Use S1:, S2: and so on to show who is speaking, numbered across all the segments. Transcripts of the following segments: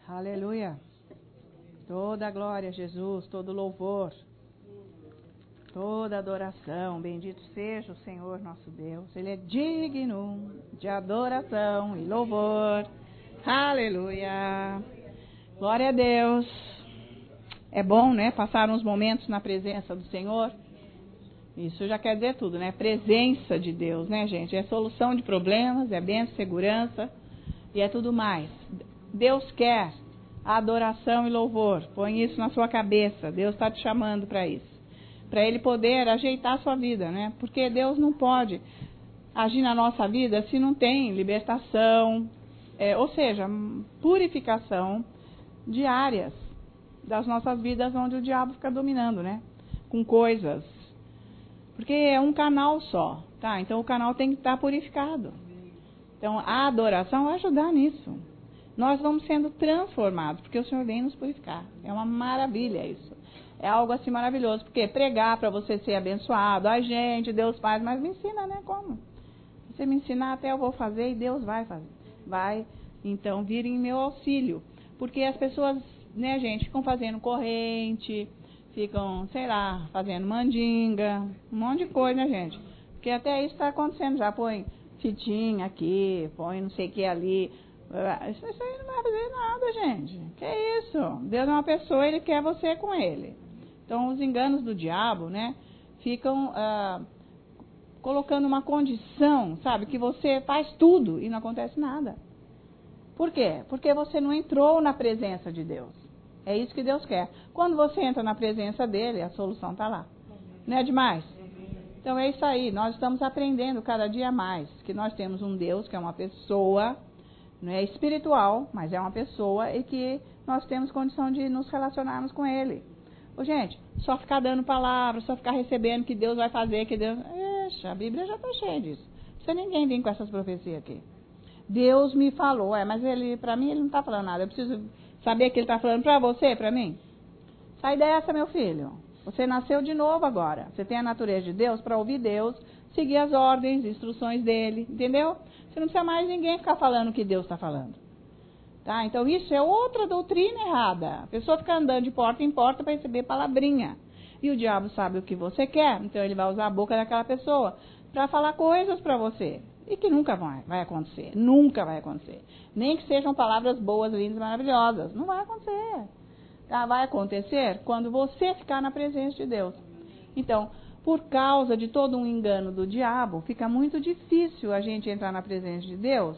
S1: Aleluia. Toda a glória a Jesus, todo louvor, toda adoração. Bendito seja o Senhor nosso Deus. Ele é digno de adoração e louvor. Aleluia. Glória a Deus. É bom, né? Passar uns momentos na presença do Senhor. Isso já quer dizer tudo, né? Presença de Deus, né, gente? É solução de problemas, é bênção, segurança e é tudo mais. Deus quer adoração e louvor. Põe isso na sua cabeça. Deus está te chamando para isso. Para Ele poder ajeitar a sua vida, né? Porque Deus não pode agir na nossa vida se não tem libertação, ou seja, purificação de áreas das nossas vidas onde o diabo fica dominando, né? Com coisas. Porque é um canal só, tá? Então o canal tem que estar purificado. Então a adoração vai ajudar nisso. Nós vamos sendo transformados, porque o Senhor vem nos purificar. É uma maravilha isso. É algo assim maravilhoso. Porque pregar para você ser abençoado, a gente, Deus faz, mas me ensina, né? Como? Se você me ensinar, até eu vou fazer e Deus vai fazer. Vai, então, vir em meu auxílio. Porque as pessoas, né, gente, ficam fazendo corrente, ficam, sei lá, fazendo mandinga, um monte de coisa, né, gente? Porque até isso está acontecendo já. Põe fitinha aqui, põe não sei o que ali. Isso aí não vai fazer nada, gente. Que isso? Deus é uma pessoa, Ele quer você com Ele. Então, os enganos do diabo, né, ficam colocando uma condição, sabe, que você faz tudo e não acontece nada. Por quê? Porque você não entrou na presença de Deus. É isso que Deus quer. Quando você entra na presença dEle, a solução está lá. Não é demais? Então, é isso aí. Nós estamos aprendendo cada dia mais que nós temos um Deus que é uma pessoa. Não é espiritual, mas é uma pessoa e que nós temos condição de nos relacionarmos com Ele. Ô, gente, só ficar dando palavras, só ficar recebendo que Deus vai fazer, que Deus... Eixa, a Bíblia já está cheia disso. Não precisa ninguém vir com essas profecias aqui. Deus me falou, mas ele, para mim ele não está falando nada. Eu preciso saber que ele está falando para você, para mim. Sai dessa, meu filho. Você nasceu de novo agora. Você tem a natureza de Deus para ouvir Deus, seguir as ordens, instruções dele, entendeu? Você não precisa mais ninguém ficar falando o que Deus está falando. Tá? Então isso é outra doutrina errada. A pessoa fica andando de porta em porta para receber palavrinha. E o diabo sabe o que você quer, então ele vai usar a boca daquela pessoa para falar coisas para você. E que nunca vai acontecer. Nunca vai acontecer. Nem que sejam palavras boas, lindas, maravilhosas. Não vai acontecer. Tá? Vai acontecer quando você ficar na presença de Deus. Então, por causa de todo um engano do diabo, fica muito difícil a gente entrar na presença de Deus,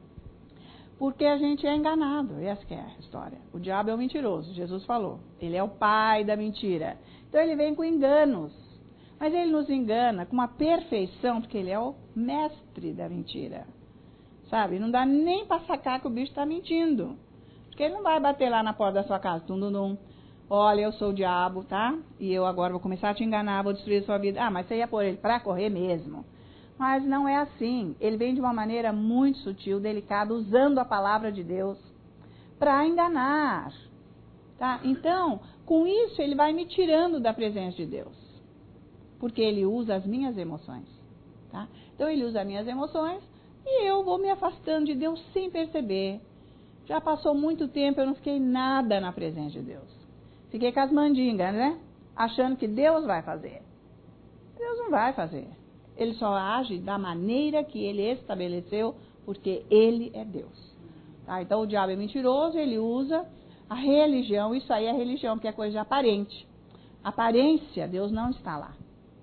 S1: porque a gente é enganado. Essa que é a história. O diabo é o mentiroso, Jesus falou. Ele é o pai da mentira. Então ele vem com enganos. Mas ele nos engana com uma perfeição, porque ele é o mestre da mentira. Sabe? Não dá nem para sacar que o bicho está mentindo. Porque ele não vai bater lá na porta da sua casa, tum. Olha, eu sou o diabo, tá? E eu agora vou começar a te enganar, vou destruir a sua vida. Ah, mas você ia pôr ele para correr mesmo. Mas não é assim. Ele vem de uma maneira muito sutil, delicada, usando a palavra de Deus para enganar. Tá? Então, com isso, ele vai me tirando da presença de Deus. Porque ele usa as minhas emoções. Tá? Então, ele usa as minhas emoções e eu vou me afastando de Deus sem perceber. Já passou muito tempo, eu não fiquei nada na presença de Deus. Fiquei com as mandingas, né? Achando que Deus vai fazer. Deus não vai fazer. Ele só age da maneira que ele estabeleceu, porque ele é Deus. Tá? Então o diabo é mentiroso, ele usa a religião, isso aí é religião, que é coisa de aparente. Aparência, Deus não está lá.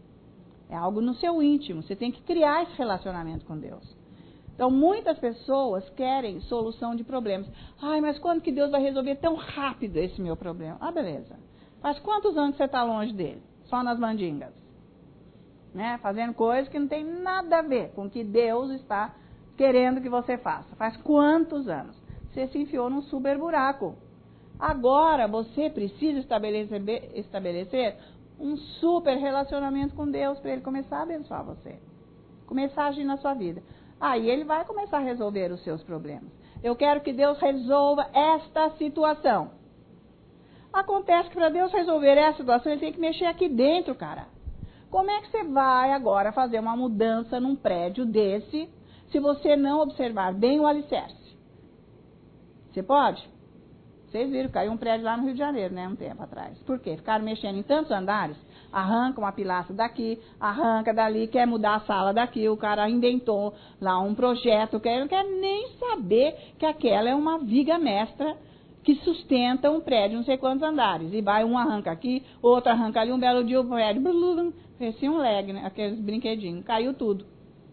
S1: É algo no seu íntimo, você tem que criar esse relacionamento com Deus. Então, muitas pessoas querem solução de problemas. Ai, mas quando que Deus vai resolver tão rápido esse meu problema? Ah, beleza. Faz quantos anos que você está longe dele? Só nas mandingas. Né? Fazendo coisas que não tem nada a ver com o que Deus está querendo que você faça. Faz quantos anos? Você se enfiou num super buraco. Agora, você precisa estabelecer um super relacionamento com Deus para Ele começar a abençoar você. Começar a agir na sua vida. Aí ele vai começar a resolver os seus problemas. Eu quero que Deus resolva esta situação. Acontece que para Deus resolver essa situação, Ele tem que mexer aqui dentro, cara. Como é que você vai agora fazer uma mudança num prédio desse, se você não observar bem o alicerce? Você pode? Vocês viram, caiu um prédio lá no Rio de Janeiro, né, um tempo atrás. Por quê? Ficaram mexendo em tantos andares, arranca uma pilastra daqui, arranca dali, quer mudar a sala daqui, o cara inventou lá um projeto, não quer nem saber que aquela é uma viga mestra que sustenta um prédio, não sei quantos andares. E vai, um arranca aqui, outro arranca ali, um belo dia o prédio, fez um lag, né, aqueles brinquedinhos, caiu tudo.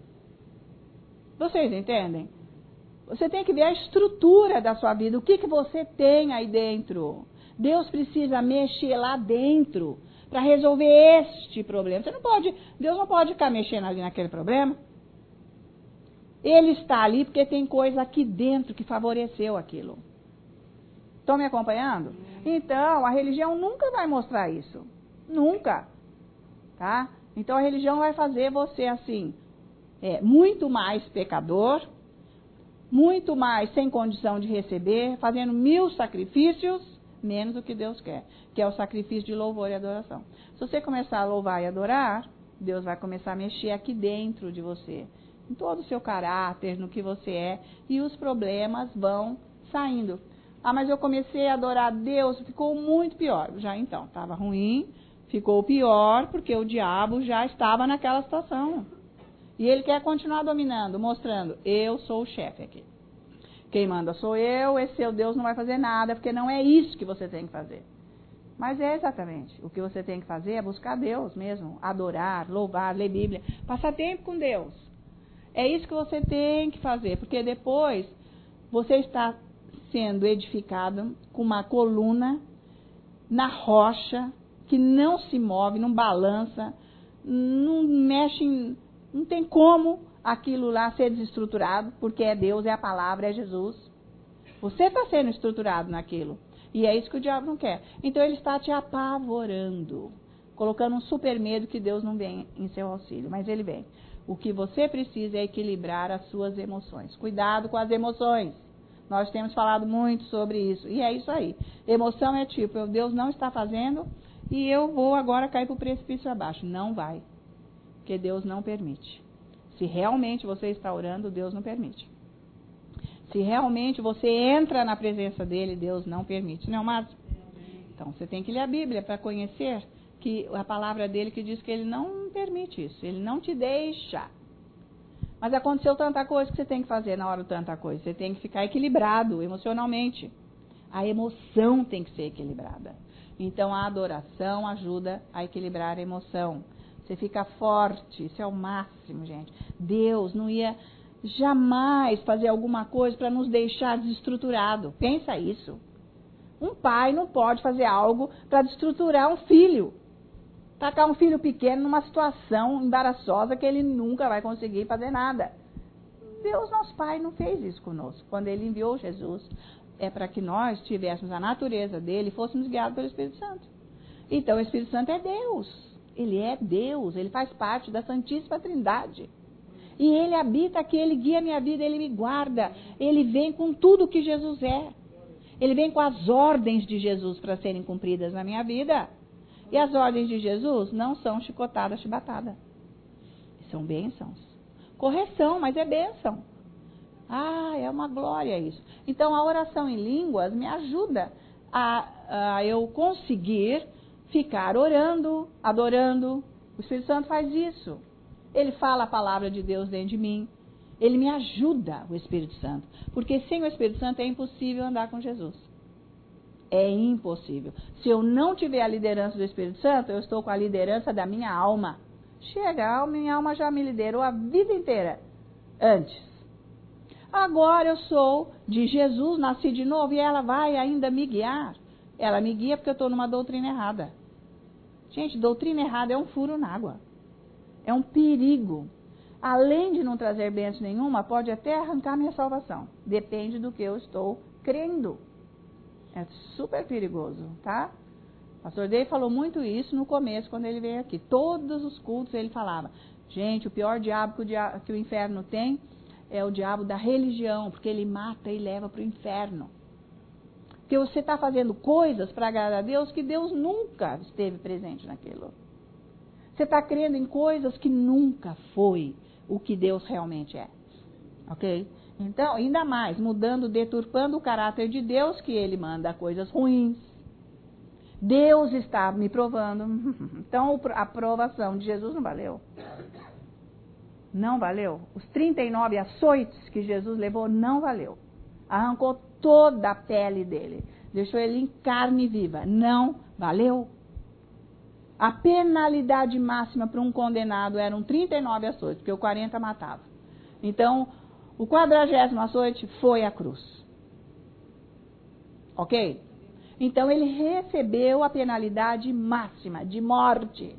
S1: Vocês entendem? Você tem que ver a estrutura da sua vida, o que você tem aí dentro. Deus precisa mexer lá dentro para resolver este problema. Deus não pode ficar mexendo ali naquele problema. Ele está ali porque tem coisa aqui dentro que favoreceu aquilo. Estão me acompanhando? Então, a religião nunca vai mostrar isso. Nunca. Tá? Então, a religião vai fazer você assim, muito mais pecador, muito mais sem condição de receber, fazendo 1000 sacrifícios, menos do que Deus quer, que é o sacrifício de louvor e adoração. Se você começar a louvar e adorar, Deus vai começar a mexer aqui dentro de você, em todo o seu caráter, no que você é, e os problemas vão saindo. Ah, mas eu comecei a adorar Deus, ficou muito pior. Já então, estava ruim, ficou pior, porque o diabo já estava naquela situação. E ele quer continuar dominando, mostrando, eu sou o chefe aqui. Quem manda sou eu, esse seu Deus não vai fazer nada, porque não é isso que você tem que fazer. Mas é exatamente, o que você tem que fazer é buscar Deus mesmo, adorar, louvar, ler Bíblia, passar tempo com Deus. É isso que você tem que fazer, porque depois você está sendo edificado com uma coluna na rocha, que não se move, não balança, não mexe, não tem como aquilo lá ser desestruturado, porque é Deus, é a palavra, é Jesus. Você está sendo estruturado naquilo. E é isso que o diabo não quer. Então ele está te apavorando, colocando um super medo que Deus não vem em seu auxílio, mas ele vem. O que você precisa é equilibrar as suas emoções. Cuidado com as emoções. Nós temos falado muito sobre isso. E é isso aí. Emoção é tipo, Deus não está fazendo e eu vou agora cair para o precipício abaixo. Não vai. Porque Deus não permite. Se realmente você está orando, Deus não permite. Se realmente você entra na presença dele, Deus não permite. Não, mas então você tem que ler a Bíblia para conhecer que a palavra dele que diz que ele não permite isso. Ele não te deixa. Mas aconteceu tanta coisa que você tem que fazer na hora de tanta coisa. Você tem que ficar equilibrado emocionalmente. A emoção tem que ser equilibrada. Então a adoração ajuda a equilibrar a emoção. Você fica forte, isso é o máximo, gente. Deus não ia jamais fazer alguma coisa para nos deixar desestruturado. Pensa isso. Um pai não pode fazer algo para desestruturar um filho. Tacar um filho pequeno numa situação embaraçosa que ele nunca vai conseguir fazer nada. Deus, nosso Pai, não fez isso conosco. Quando ele enviou Jesus, é para que nós tivéssemos a natureza dele e fôssemos guiados pelo Espírito Santo. Então, o Espírito Santo é Deus. Ele é Deus, ele faz parte da Santíssima Trindade. E ele habita aqui, ele guia a minha vida, ele me guarda. Ele vem com tudo que Jesus é. Ele vem com as ordens de Jesus para serem cumpridas na minha vida. E as ordens de Jesus não são chicotada, chibatada. São bênçãos. Correção, mas é bênção. Ah, é uma glória isso. Então, a oração em línguas me ajuda a eu conseguir ficar orando, adorando. O Espírito Santo faz isso. Ele fala a palavra de Deus dentro de mim. Ele me ajuda, o Espírito Santo. Porque sem o Espírito Santo é impossível andar com Jesus. É impossível. Se eu não tiver a liderança do Espírito Santo, eu estou com a liderança da minha alma. Chega, a minha alma já me liderou a vida inteira antes. Agora eu sou de Jesus, nasci de novo e ela vai ainda me guiar. Ela me guia porque eu estou numa doutrina errada. Gente, doutrina errada é um furo na água. É um perigo. Além de não trazer bênção nenhuma, pode até arrancar minha salvação. Depende do que eu estou crendo. É super perigoso, tá? O pastor Dei falou muito isso no começo, quando ele veio aqui. Todos os cultos ele falava. Gente, o pior diabo que o inferno tem é o diabo da religião, porque ele mata e leva para o inferno. Porque você está fazendo coisas para agradar a Deus que Deus nunca esteve presente naquilo. Você está crendo em coisas que nunca foi o que Deus realmente é. Ok? Então, ainda mais, mudando, deturpando o caráter de Deus, que ele manda coisas ruins. Deus está me provando. Então, a provação de Jesus não valeu. Não valeu. Os 39 açoites que Jesus levou não valeu. Arrancou toda a pele dele. Deixou ele em carne viva. Não valeu. A penalidade máxima para um condenado eram 39 açoites, porque o 40 matava. Então, o 40º açoite foi a cruz. Ok? Então, ele recebeu a penalidade máxima de morte.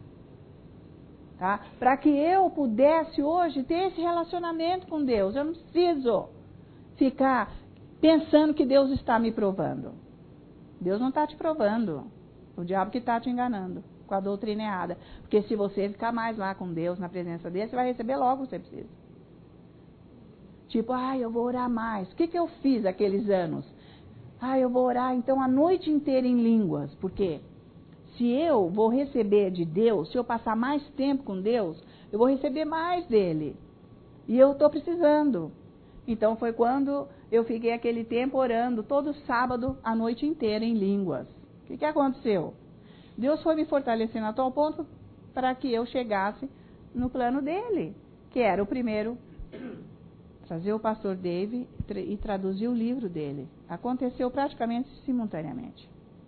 S1: Tá? Para que eu pudesse hoje ter esse relacionamento com Deus. Eu não preciso ficar pensando que Deus está me provando. Deus não está te provando. O diabo que está te enganando com a doutrina errada. Porque se você ficar mais lá com Deus, na presença dele, você vai receber logo o que você precisa. Tipo, eu vou orar mais. O que eu fiz aqueles anos? Eu vou orar então a noite inteira em línguas. Por quê? Se eu vou receber de Deus, se eu passar mais tempo com Deus, eu vou receber mais dele. E eu estou precisando. Então foi quando eu fiquei aquele tempo orando, todo sábado, a noite inteira em línguas. O que aconteceu? Deus foi me fortalecendo a tal ponto para que eu chegasse no plano dele, que era o primeiro, trazer o pastor Dave e traduzir o livro dele. Aconteceu praticamente simultaneamente.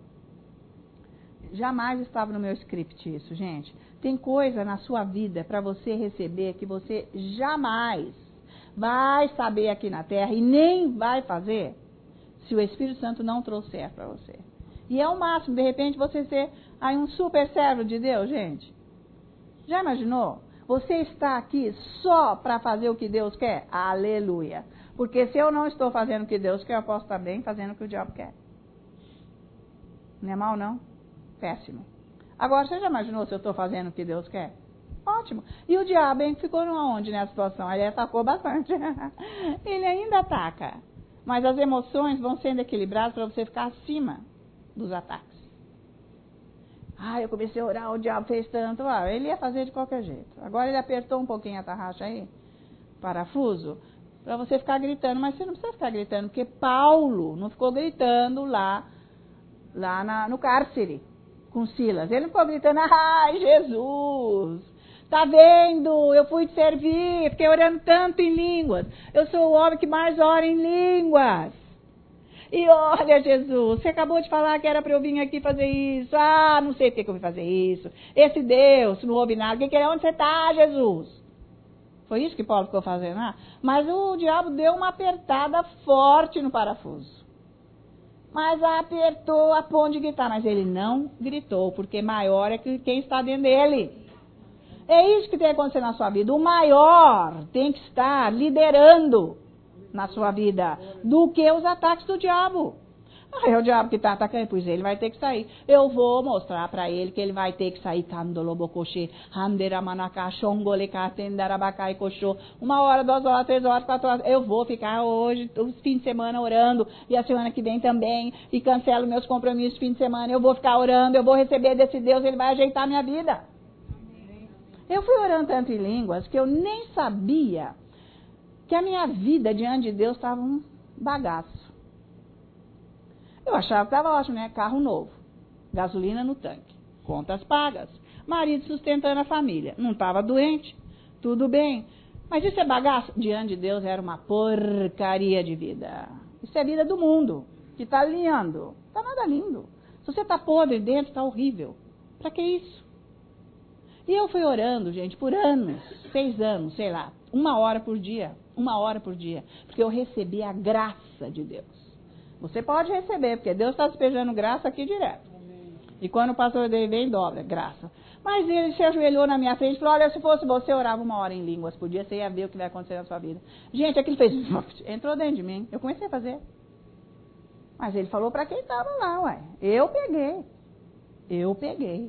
S1: Jamais estava no meu script isso, gente. Tem coisa na sua vida para você receber que você jamais vai saber aqui na terra e nem vai fazer se o Espírito Santo não trouxer para você. E é o máximo, de repente, você ser aí um super servo de Deus, gente. Já imaginou? Você está aqui só para fazer o que Deus quer? Aleluia. Porque se eu não estou fazendo o que Deus quer, eu posso estar bem fazendo o que o diabo quer. Não é mal, não? Péssimo. Agora, você já imaginou se eu estou fazendo o que Deus quer? Ótimo. E o diabo, hein, ficou onde nessa situação? Ele atacou bastante. Ele ainda ataca. Mas as emoções vão sendo equilibradas para você ficar acima dos ataques. Eu comecei a orar, o diabo fez tanto. Ele ia fazer de qualquer jeito. Agora ele apertou um pouquinho a tarraxa aí, parafuso, para você ficar gritando. Mas você não precisa ficar gritando, porque Paulo não ficou gritando lá no cárcere com Silas. Ele não ficou gritando, Jesus, tá vendo? Eu fui te servir, fiquei orando tanto em línguas. Eu sou o homem que mais ora em línguas. E olha, Jesus, você acabou de falar que era para eu vir aqui fazer isso. Não sei porque que eu vim fazer isso. Esse Deus, não ouve nada. Onde você está, Jesus? Foi isso que Paulo ficou fazendo, Mas o diabo deu uma apertada forte no parafuso. Mas apertou a ponto de gritar. Mas ele não gritou, porque maior é que quem está dentro dele. É isso que tem que acontecer na sua vida. O maior tem que estar liderando na sua vida do que os ataques do diabo. É o diabo que está atacando, pois ele vai ter que sair. Eu vou mostrar para ele que ele vai ter que sair. 1 hora, 2 horas, 3 horas, 4 horas. Eu vou ficar hoje, os fins de semana orando. E a semana que vem também. E cancelo meus compromissos de fim de semana. Eu vou ficar orando, eu vou receber desse Deus, ele vai ajeitar a minha vida. Eu fui orando tanto em línguas que eu nem sabia que a minha vida diante de Deus estava um bagaço. Eu achava que estava ótimo, né? Carro novo, gasolina no tanque, contas pagas, marido sustentando a família, não estava doente, tudo bem. Mas isso é bagaço? Diante de Deus era uma porcaria de vida. Isso é vida do mundo, que está lindo. Está nada lindo. Se você está podre dentro, está horrível. Para que isso? E eu fui orando, gente, por anos, 6 anos, sei lá, 1 hora por dia, porque eu recebi a graça de Deus. Você pode receber, porque Deus está despejando graça aqui direto. E quando o pastor dele vem, dobra, graça. Mas ele se ajoelhou na minha frente e falou, olha, se fosse você, orava 1 hora em línguas por dia, você ia ver o que vai acontecer na sua vida. Gente, aquilo fez, entrou dentro de mim, eu comecei a fazer. Mas ele falou para quem estava lá, eu peguei.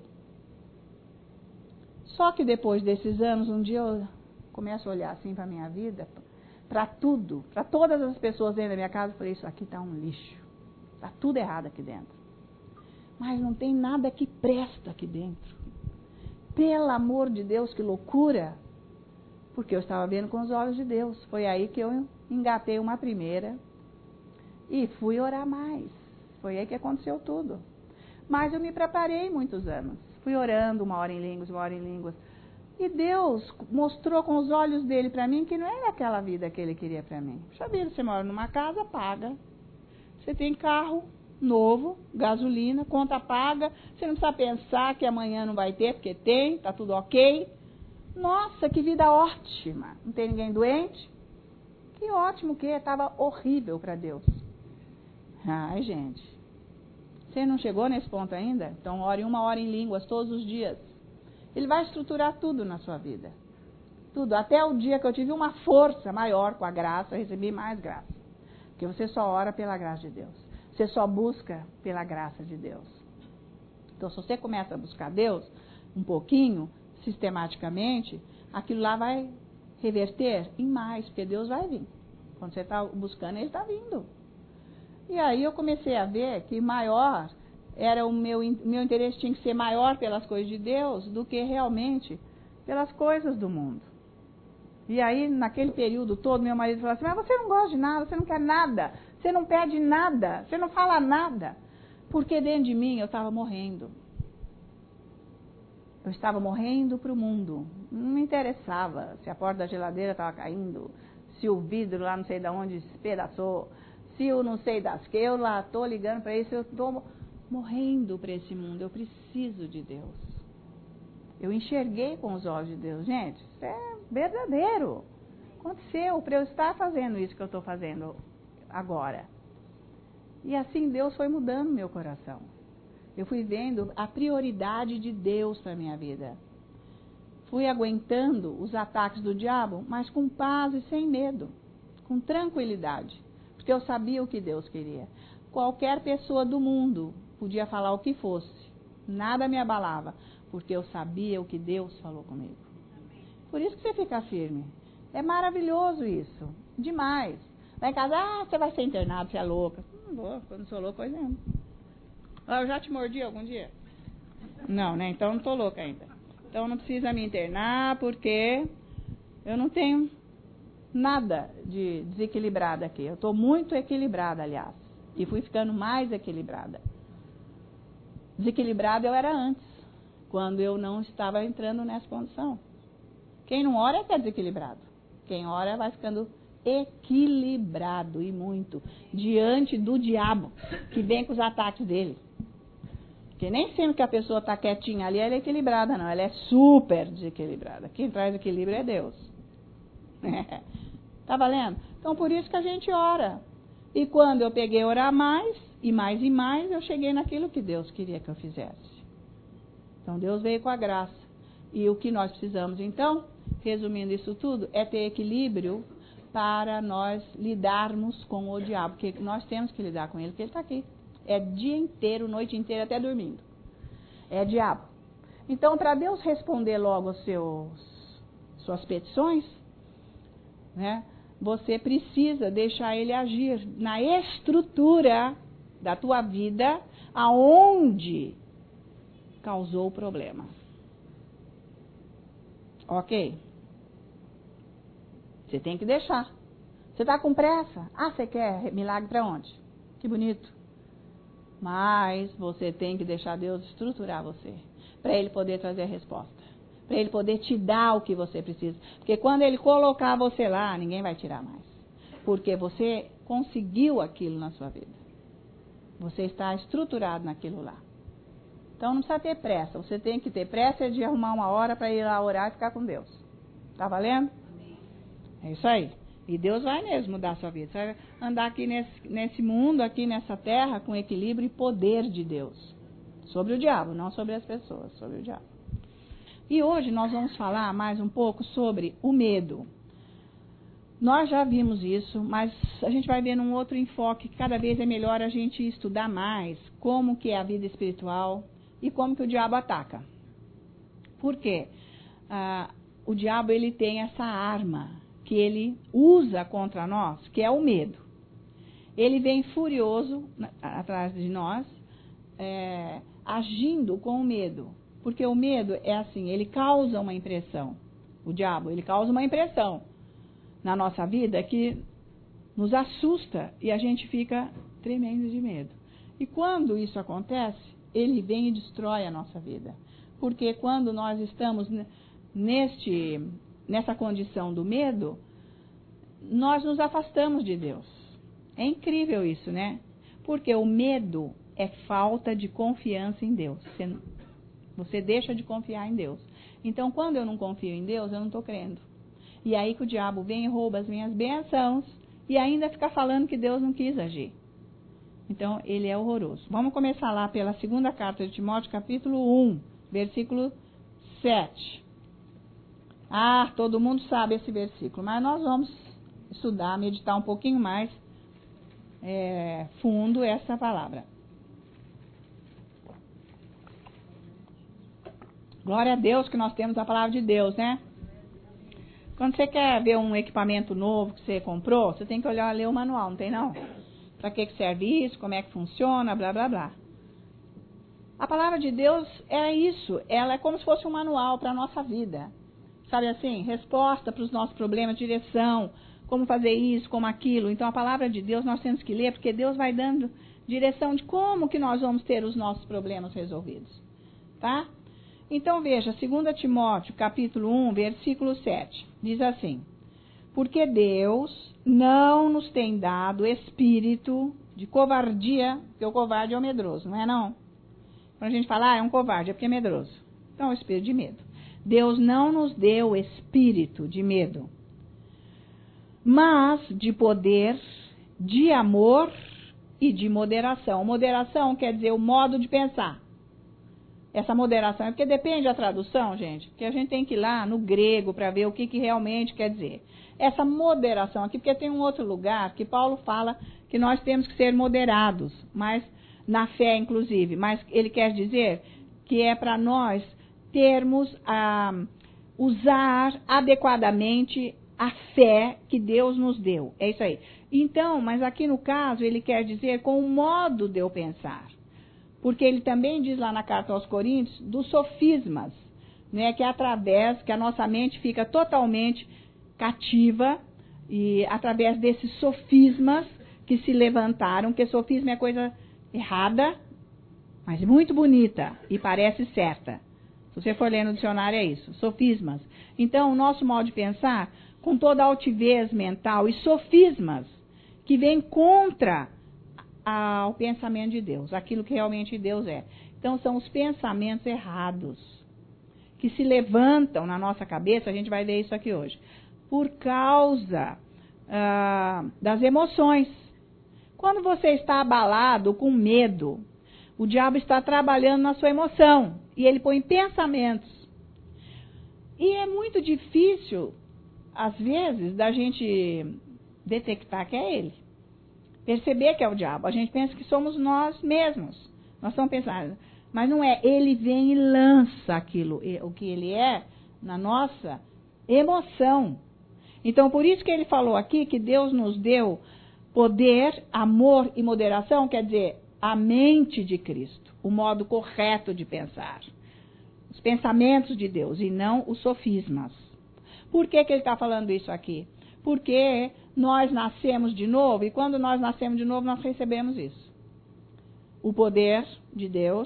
S1: Só que depois desses anos, um dia eu começo a olhar assim para a minha vida, para tudo, para todas as pessoas dentro da minha casa, eu falei, isso aqui está um lixo. Está tudo errado aqui dentro. Mas não tem nada que presta aqui dentro. Pelo amor de Deus, que loucura. Porque eu estava vendo com os olhos de Deus. Foi aí que eu engatei uma primeira e fui orar mais. Foi aí que aconteceu tudo. Mas eu me preparei muitos anos. Fui orando 1 hora em línguas, 1 hora em línguas. E Deus mostrou com os olhos dele para mim que não era aquela vida que ele queria para mim. Puxa vida, você mora numa casa, paga. Você tem carro novo, gasolina, conta paga. Você não precisa pensar que amanhã não vai ter, porque tem, tá tudo ok. Nossa, que vida ótima. Não tem ninguém doente? Que ótimo que estava horrível para Deus. Ai, gente. Você não chegou nesse ponto ainda? Então ore 1 hora em línguas todos os dias. Ele vai estruturar tudo na sua vida. Tudo. Até o dia que eu tive uma força maior com a graça, eu recebi mais graça. Porque você só ora pela graça de Deus. Você só busca pela graça de Deus. Então, se você começa a buscar Deus um pouquinho, sistematicamente, aquilo lá vai reverter em mais, porque Deus vai vir. Quando você está buscando, Ele está vindo. E aí eu comecei a ver que maior era o meu interesse, tinha que ser maior pelas coisas de Deus do que realmente pelas coisas do mundo. E aí, naquele período todo, meu marido falou assim, mas você não gosta de nada, você não quer nada, você não pede nada, você não fala nada. Porque dentro de mim eu estava morrendo. Eu estava morrendo para o mundo. Não me interessava se a porta da geladeira estava caindo, se o vidro lá não sei de onde despedaçou, se eu não sei das que, eu lá estou ligando para isso, eu estou morrendo para esse mundo, eu preciso de Deus. Eu enxerguei com os olhos de Deus. Gente, isso é verdadeiro. Aconteceu para eu estar fazendo isso que eu estou fazendo agora. E assim Deus foi mudando meu coração. Eu fui vendo a prioridade de Deus para a minha vida. Fui aguentando os ataques do diabo, mas com paz e sem medo, com tranquilidade. Porque eu sabia o que Deus queria. Qualquer pessoa do mundo podia falar o que fosse. Nada me abalava, porque eu sabia o que Deus falou comigo. Por isso que você fica firme. É maravilhoso isso. Demais. Vai em casa, você vai ser internado, você é louca. Não vou, quando não sou louca, coisa nenhuma. Eu já te mordi algum dia? Não, né? Então não estou louca ainda. Então não precisa me internar, porque eu não tenho nada de desequilibrada aqui. Eu estou muito equilibrada, aliás. E fui ficando mais equilibrada. Desequilibrada eu era antes, quando eu não estava entrando nessa condição. Quem não ora é que é desequilibrado. Quem ora vai ficando equilibrado e muito diante do diabo, que vem com os ataques dele. Porque nem sempre que a pessoa está quietinha ali, ela é equilibrada, não. Ela é super desequilibrada. Quem traz equilíbrio é Deus. Tá valendo? Então, por isso que a gente ora. E quando eu peguei a orar mais, e mais, eu cheguei naquilo que Deus queria que eu fizesse. Então, Deus veio com a graça. E o que nós precisamos, então, resumindo isso tudo, é ter equilíbrio para nós lidarmos com o diabo. Porque nós temos que lidar com ele, porque ele está aqui. É dia inteiro, noite inteira, até dormindo. É diabo. Então, para Deus responder logo as suas petições, né, você precisa deixar ele agir na estrutura da tua vida, aonde causou o problema. Ok? Você tem que deixar. Você está com pressa? Ah, você quer milagre para onde? Que bonito. Mas você tem que deixar Deus estruturar você, para Ele poder trazer a resposta, para Ele poder te dar o que você precisa. Porque quando Ele colocar você lá, ninguém vai tirar mais. Porque você conseguiu aquilo na sua vida. Você está estruturado naquilo lá. Então não precisa ter pressa. Você tem que ter pressa de arrumar uma hora para ir lá orar e ficar com Deus. Tá valendo? É isso aí. E Deus vai mesmo mudar a sua vida. Você vai andar aqui nesse mundo, aqui nessa terra, com equilíbrio e poder de Deus. Sobre o diabo, não sobre as pessoas, sobre o diabo. E hoje nós vamos falar mais um pouco sobre o medo. Nós já vimos isso, mas a gente vai ver num outro enfoque, que cada vez é melhor a gente estudar mais como que é a vida espiritual e como que o diabo ataca. Por quê? O diabo, ele tem essa arma que ele usa contra nós, que é o medo. Ele vem furioso atrás de nós, agindo com o medo. Porque o medo é assim, ele causa uma impressão. O diabo, ele causa uma impressão na nossa vida que nos assusta e a gente fica tremendo de medo. E quando isso acontece, ele vem e destrói a nossa vida. Porque quando nós estamos nessa condição do medo, nós nos afastamos de Deus. É incrível isso, né? Porque o medo é falta de confiança em Deus. Você deixa de confiar em Deus. Então, quando eu não confio em Deus, eu não estou crendo. E aí que o diabo vem e rouba as minhas bênçãos e ainda fica falando que Deus não quis agir. Então, ele é horroroso. Vamos começar lá pela segunda carta de Timóteo, capítulo 1, versículo 7. Todo mundo sabe esse versículo, mas nós vamos estudar, meditar um pouquinho mais fundo essa palavra. Glória a Deus que nós temos a palavra de Deus, né? Quando você quer ver um equipamento novo que você comprou, você tem que ler o manual, não tem não? Para que serve isso, como é que funciona, blá, blá, blá. A palavra de Deus é isso, ela é como se fosse um manual para a nossa vida. Sabe assim, resposta para os nossos problemas, direção, como fazer isso, como aquilo. Então a palavra de Deus nós temos que ler, porque Deus vai dando direção de como que nós vamos ter os nossos problemas resolvidos. Tá? Então veja, 2 Timóteo, capítulo 1, versículo 7, diz assim: porque Deus não nos tem dado espírito de covardia, porque o covarde é o medroso, não é não? Quando a gente fala, é um covarde, é porque é medroso. Então, o espírito de medo. Deus não nos deu espírito de medo, mas de poder, de amor e de moderação. Moderação quer dizer o modo de pensar. Essa moderação é porque depende da tradução, gente, porque a gente tem que ir lá no grego para ver o que realmente quer dizer. Essa moderação aqui, porque tem um outro lugar que Paulo fala que nós temos que ser moderados, mas na fé inclusive, mas ele quer dizer que é para nós termos usar adequadamente a fé que Deus nos deu. É isso aí. Então, mas aqui no caso ele quer dizer com o modo de eu pensar. Porque ele também diz lá na carta aos Coríntios dos sofismas, né, que é através que a nossa mente fica totalmente cativa e através desses sofismas que se levantaram, que sofisma é coisa errada, mas muito bonita e parece certa. Se você for ler no dicionário é isso, sofismas. Então o nosso modo de pensar, com toda a altivez mental e sofismas que vem contra ao pensamento de Deus, aquilo que realmente Deus é. Então são os pensamentos errados que se levantam na nossa cabeça, a gente vai ver isso aqui hoje, por causa das emoções. Quando você está abalado, com medo, o diabo está trabalhando na sua emoção e ele põe pensamentos. E é muito difícil, às vezes, da gente detectar que é ele. Perceber que é o diabo. A gente pensa que somos nós mesmos. Nós estamos pensando, mas não é. Ele vem e lança aquilo, o que ele é, na nossa emoção. Então, por isso que ele falou aqui que Deus nos deu poder, amor e moderação, quer dizer, a mente de Cristo, o modo correto de pensar. Os pensamentos de Deus e não os sofismas. Por que ele está falando isso aqui? Porque nós nascemos de novo, e quando nós nascemos de novo, nós recebemos isso. O poder de Deus,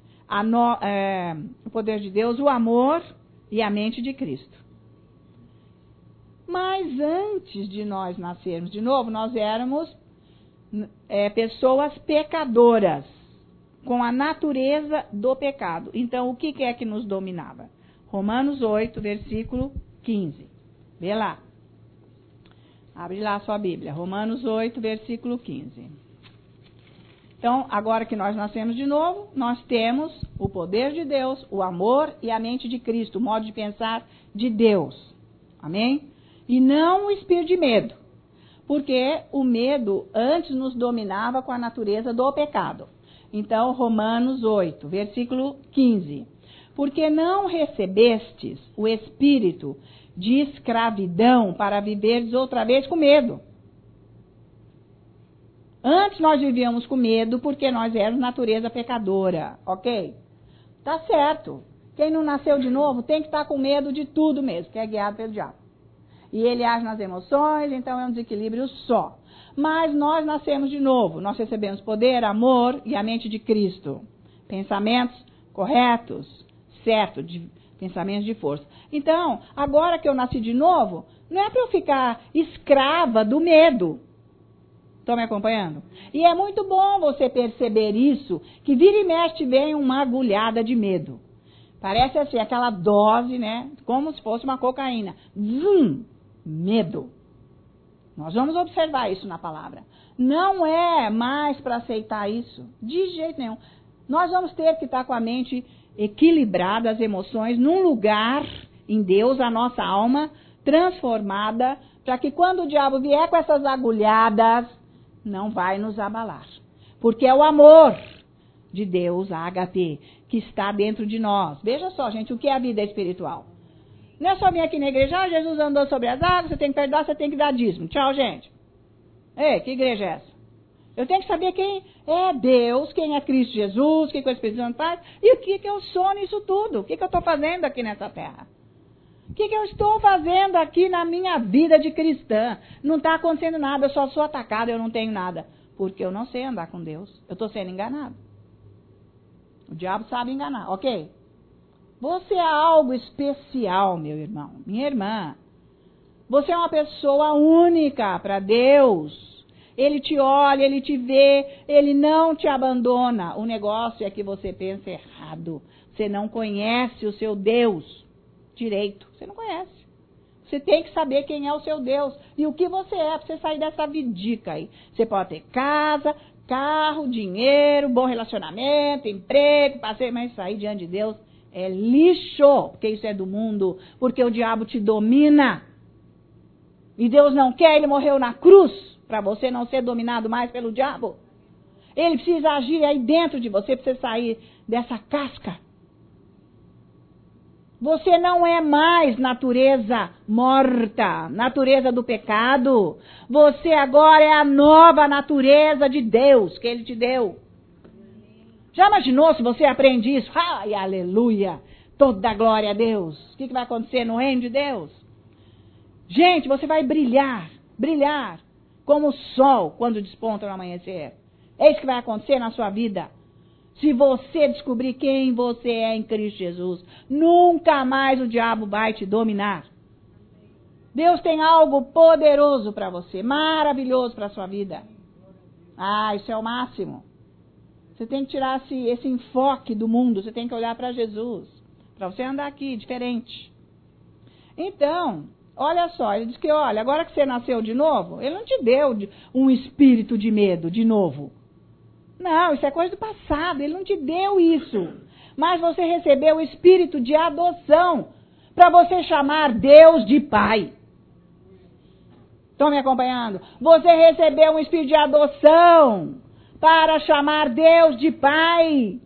S1: o poder de Deus, o amor e a mente de Cristo. Mas antes de nós nascermos de novo, nós éramos pessoas pecadoras, com a natureza do pecado. Então, o que é que nos dominava? Romanos 8, versículo 15. Vê lá. Abre lá a sua Bíblia. Romanos 8, versículo 15. Então, agora que nós nascemos de novo, nós temos o poder de Deus, o amor e a mente de Cristo, o modo de pensar de Deus. Amém? E não o espírito de medo. Porque o medo antes nos dominava com a natureza do pecado. Então, Romanos 8, versículo 15. Porque não recebestes o espírito de escravidão para viverdes outra vez com medo. Antes nós vivíamos com medo porque nós éramos natureza pecadora, ok? Tá certo. Quem não nasceu de novo tem que estar com medo de tudo mesmo, que é guiado pelo diabo. e ele age nas emoções, então é um desequilíbrio só. Mas nós nascemos de novo, nós recebemos poder, amor e a mente de Cristo. Pensamentos corretos, certo, pensamentos de força. Então, agora que eu nasci de novo, não é para eu ficar escrava do medo. Estão me acompanhando? E é muito bom você perceber isso, que vira e mexe vem uma agulhada de medo. Parece assim, aquela dose, né? Como se fosse uma cocaína. Medo. Nós vamos observar isso na palavra. Não é mais para aceitar isso, de jeito nenhum. Nós vamos ter que estar com a mente equilibrada, as emoções, num lugar em Deus, a nossa alma transformada, para que quando o diabo vier com essas agulhadas, não vai nos abalar. Porque é o amor de Deus, a HP, que está dentro de nós. Veja só, gente, o que é a vida espiritual. Não é só vir aqui na igreja, Jesus andou sobre as águas, você tem que perdoar, você tem que dar dízimo. Tchau, gente. Ei, que igreja é essa? Eu tenho que saber quem é Deus, quem é Cristo Jesus, o que o Espírito Santo faz, e o que eu sou nisso tudo. O que eu estou fazendo aqui nessa terra? O que eu estou fazendo aqui na minha vida de cristã? Não está acontecendo nada, eu só sou atacada, eu não tenho nada. Porque eu não sei andar com Deus. Eu estou sendo enganado. O diabo sabe enganar, ok? Você é algo especial, meu irmão, minha irmã. Você é uma pessoa única para Deus. Ele te olha, ele te vê, ele não te abandona. O negócio é que você pensa errado. Você não conhece o seu Deus direito. Você não conhece. Você tem que saber quem é o seu Deus e o que você é para você sair dessa vidica aí. Você pode ter casa, carro, dinheiro, bom relacionamento, emprego, passeio, mas sair diante de Deus é lixo, porque isso é do mundo, porque o diabo te domina. E Deus não quer, ele morreu na cruz para você não ser dominado mais pelo diabo. Ele precisa agir aí dentro de você para você sair dessa casca. Você não é mais natureza morta, natureza do pecado. Você agora é a nova natureza de Deus que Ele te deu. Já imaginou se você aprende isso? Ai, aleluia! Toda glória a Deus. O que vai acontecer no reino de Deus? Gente, você vai brilhar, brilhar como o sol quando desponta no amanhecer. É isso que vai acontecer na sua vida. Se você descobrir quem você é em Cristo Jesus, nunca mais o diabo vai te dominar. Deus tem algo poderoso para você, maravilhoso para a sua vida. Ah, isso é o máximo. Você tem que tirar esse enfoque do mundo, você tem que olhar para Jesus, para você andar aqui diferente. Então, olha só, ele diz que, olha, agora que você nasceu de novo, ele não te deu um espírito de medo de novo. Não, isso é coisa do passado, ele não te deu isso. Mas você recebeu o espírito de adoção, para você chamar Deus de Pai. Estão me acompanhando? Você recebeu um espírito de adoção, para chamar Deus de Pai.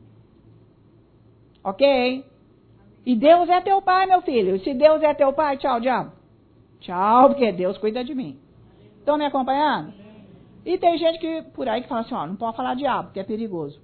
S1: Ok? E Deus é teu Pai, meu filho. E se Deus é teu Pai, tchau, diabo. Tchau, porque Deus cuida de mim. Estão me acompanhando? E tem gente que por aí que fala assim, ó, não pode falar diabo, porque é perigoso.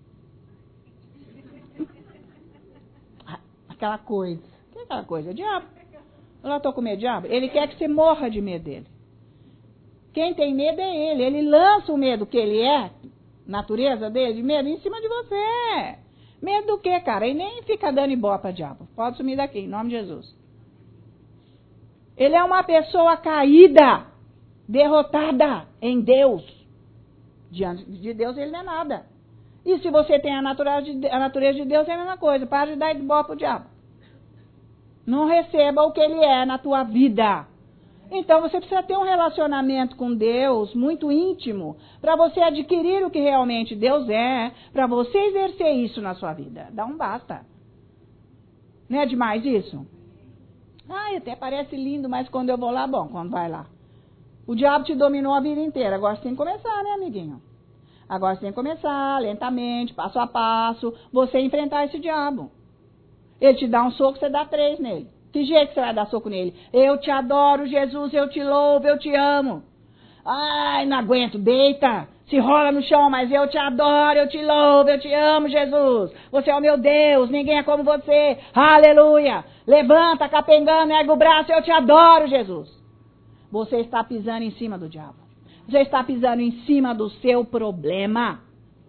S1: Aquela coisa. O que é aquela coisa? É diabo. Eu não estou com medo de diabo. Ele quer que você morra de medo dele. Quem tem medo é ele. Ele lança o medo que ele é, natureza dele, de medo, em cima de você. Medo do quê, cara? E nem fica dando ibope para diabo. Pode sumir daqui, em nome de Jesus. Ele é uma pessoa caída, derrotada em Deus. Diante de Deus ele não é nada. E se você tem a natureza de Deus, é a mesma coisa. Para de dar ibope para o diabo. Não receba o que ele é na tua vida. Então você precisa ter um relacionamento com Deus muito íntimo para você adquirir o que realmente Deus é, para você exercer isso na sua vida. Dá um basta. Não é demais isso? Ai, até parece lindo, mas quando eu vou lá, bom, quando vai lá. O diabo te dominou a vida inteira. Agora você tem que começar, né, amiguinho? Agora você tem que começar, lentamente, passo a passo, você enfrentar esse diabo. Ele te dá um soco, você dá 3 nele. Que jeito você vai dar soco nele? Eu te adoro, Jesus, eu te louvo, eu te amo. Ai, não aguento, deita, se rola no chão, mas eu te adoro, eu te louvo, eu te amo, Jesus. Você é o meu Deus, ninguém é como você. Aleluia. Levanta, capengando, ergue o braço, eu te adoro, Jesus. você está pisando em cima do diabo. Você está pisando em cima do seu problema.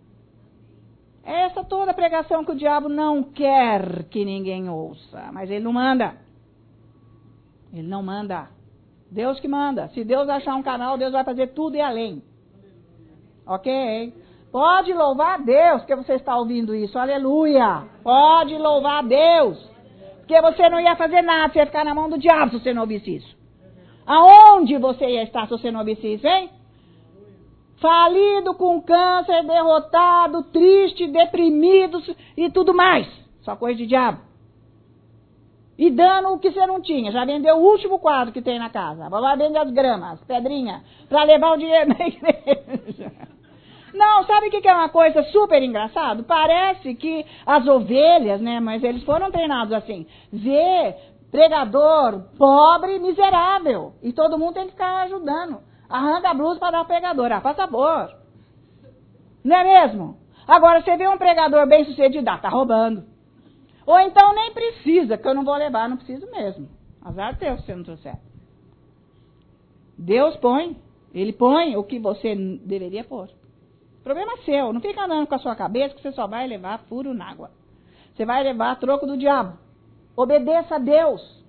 S1: É essa toda a pregação que o diabo não quer que ninguém ouça. Mas ele não manda. Ele não manda. Deus que manda. Se Deus achar um canal, Deus vai fazer tudo e além. Ok? Pode louvar a Deus que você está ouvindo isso. Aleluia. Pode louvar a Deus. Porque você não ia fazer nada. Você ia ficar na mão do diabo se você não ouvisse isso. Aonde você ia estar se você não ouvisse isso, hein? Falido, com câncer, derrotado, triste, deprimido e tudo mais. Só coisa de diabo. E dando o que você não tinha. Já vendeu o último quadro que tem na casa. Vai vender as gramas, as pedrinhas, para levar o dinheiro na igreja. Não, sabe o que é uma coisa super engraçada? Parece que as ovelhas, né, mas eles foram treinados assim. Vê pregador pobre, miserável. E todo mundo tem que ficar ajudando. Arranca a blusa para dar ao pregador. Ah, faz favor. Não é mesmo? Agora, você vê um pregador bem sucedido, tá roubando. Ou então nem precisa, que eu não vou levar, não preciso mesmo. Azar teu se você não trouxer. Deus põe. Ele põe o que você deveria pôr. Problema seu. Não fica andando com a sua cabeça que você só vai levar furo na água. Você vai levar troco do diabo. Obedeça a Deus.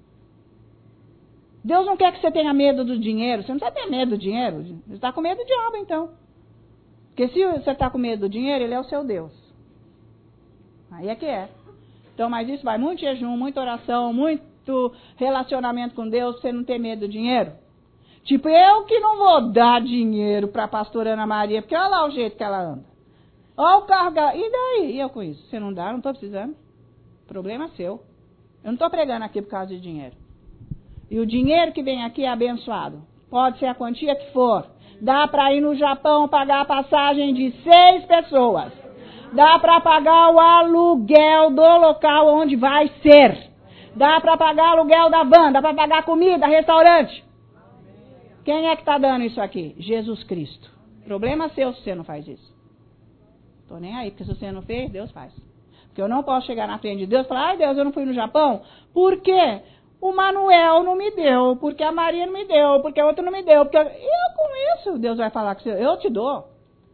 S1: Deus não quer que você tenha medo do dinheiro. Você não precisa ter medo do dinheiro. Você está com medo do diabo, então. Porque se você está com medo do dinheiro, ele é o seu Deus. Aí é que é. Então, mas isso vai muito jejum, muita oração, muito relacionamento com Deus, pra você não ter medo do dinheiro. Tipo, eu que não vou dar dinheiro para a pastora Ana Maria, porque olha lá o jeito que ela anda. Olha o carro dela. E daí? E eu com isso? Você não dá? Não estou precisando. Problema seu. Eu não estou pregando aqui por causa de dinheiro. E o dinheiro que vem aqui é abençoado. Pode ser a quantia que for. Dá para ir no Japão pagar a passagem de 6 pessoas. Dá para pagar o aluguel do local onde vai ser. Dá para pagar o aluguel da van. Dá para pagar comida, restaurante. Quem é que está dando isso aqui? Jesus Cristo. Problema seu se você não faz isso. Estou nem aí, porque se você não fez, Deus faz. Porque eu não posso chegar na frente de Deus e falar, ai Deus, eu não fui no Japão. Por quê? O Manuel não me deu, porque a Maria não me deu, porque a outra não me deu. Porque eu com isso, Deus vai falar com você, eu te dou.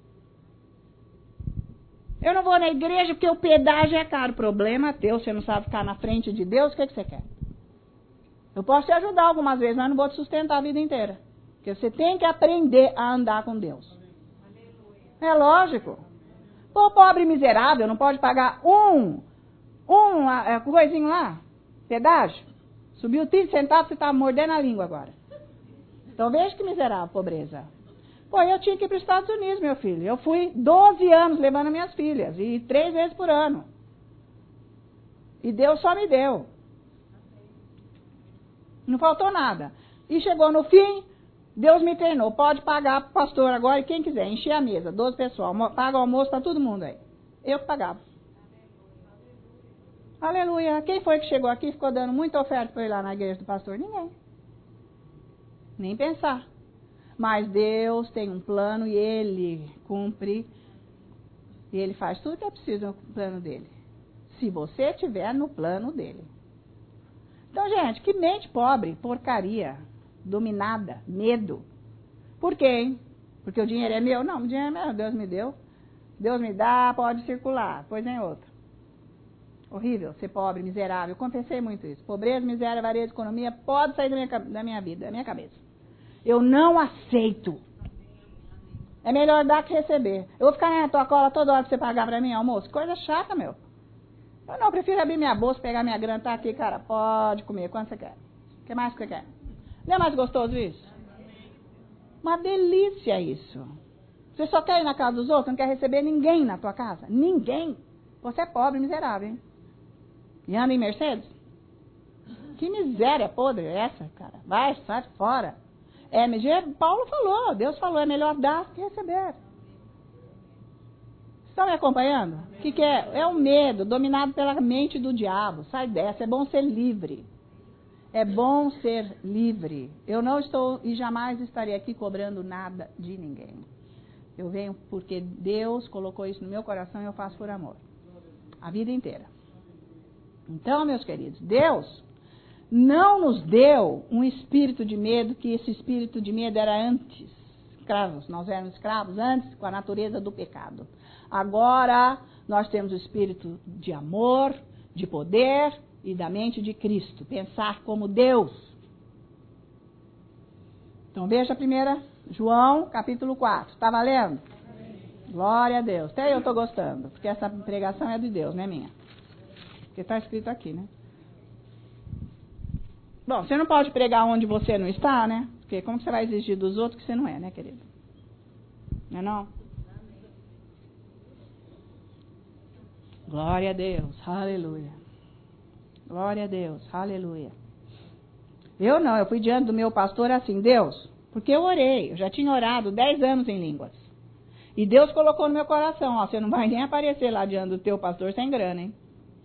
S1: Eu não vou na igreja porque o pedágio é caro. Problema teu, você não sabe ficar na frente de Deus, o que você quer? Eu posso te ajudar algumas vezes, mas não vou te sustentar a vida inteira. Porque você tem que aprender a andar com Deus. É lógico. Pô, pobre miserável, não pode pagar um coisinho lá, pedágio. Subiu 30 centavos, você está mordendo a língua agora. Então veja que miserável, pobreza. Pô, eu tinha que ir para os Estados Unidos, meu filho. Eu fui 12 anos levando minhas filhas, e 3 vezes por ano. E Deus só me deu. Não faltou nada. E chegou no fim, Deus me treinou. Pode pagar para o pastor agora, e quem quiser, encher a mesa, 12 pessoas. Paga o almoço para todo mundo aí. Eu que pagava. Aleluia. Quem foi que chegou aqui e ficou dando muita oferta para ir lá na igreja do pastor? Ninguém. Nem pensar. Mas Deus tem um plano e Ele cumpre. E Ele faz tudo que é preciso no plano dEle. Se você estiver no plano dEle. Então, gente, que mente pobre, porcaria, dominada, medo. Por quê, hein? Porque o dinheiro é meu? Não, o dinheiro é meu, Deus me deu. Deus me dá, pode circular, pois nem outro. Horrível, ser pobre, miserável. Eu confessei muito isso. Pobreza, miséria, avareza, economia, pode sair da minha vida, da minha cabeça. Eu não aceito. É melhor dar que receber. Eu vou ficar na tua cola toda hora pra você pagar pra mim almoço? Coisa chata, meu. Eu não, prefiro abrir minha bolsa, pegar minha grana, tá aqui, cara, pode comer, quanto você quer? O que mais que você quer? Não é mais gostoso isso? Uma delícia isso. Você só quer ir na casa dos outros, não quer receber ninguém na tua casa? Ninguém. Você é pobre, miserável, hein? E anda em Mercedes? Que miséria podre é essa, cara? Vai, sai fora. Paulo falou, Deus falou, é melhor dar que receber. Estão me acompanhando? O que é? É o medo, dominado pela mente do diabo. Sai dessa, é bom ser livre. É bom ser livre. Eu não estou e jamais estarei aqui cobrando nada de ninguém. Eu venho porque Deus colocou isso no meu coração e eu faço por amor. A vida inteira. Então, meus queridos, Deus não nos deu um espírito de medo, que esse espírito de medo era antes. Escravos, nós éramos escravos antes com a natureza do pecado. Agora nós temos o espírito de amor, de poder e da mente de Cristo. Pensar como Deus. Então veja a 1 João, capítulo 4. Está valendo? Glória a Deus. Até eu estou gostando, porque essa pregação é de Deus, não é minha. Porque está escrito aqui, né? Bom, você não pode pregar onde você não está, né? Porque como você vai exigir dos outros que você não é, né, querido? Não é não? Glória a Deus, aleluia. Glória a Deus, aleluia. Eu fui diante do meu pastor assim, Deus, porque eu orei, eu já tinha orado 10 anos em línguas. E Deus colocou no meu coração, ó, você não vai nem aparecer lá diante do teu pastor sem grana, hein?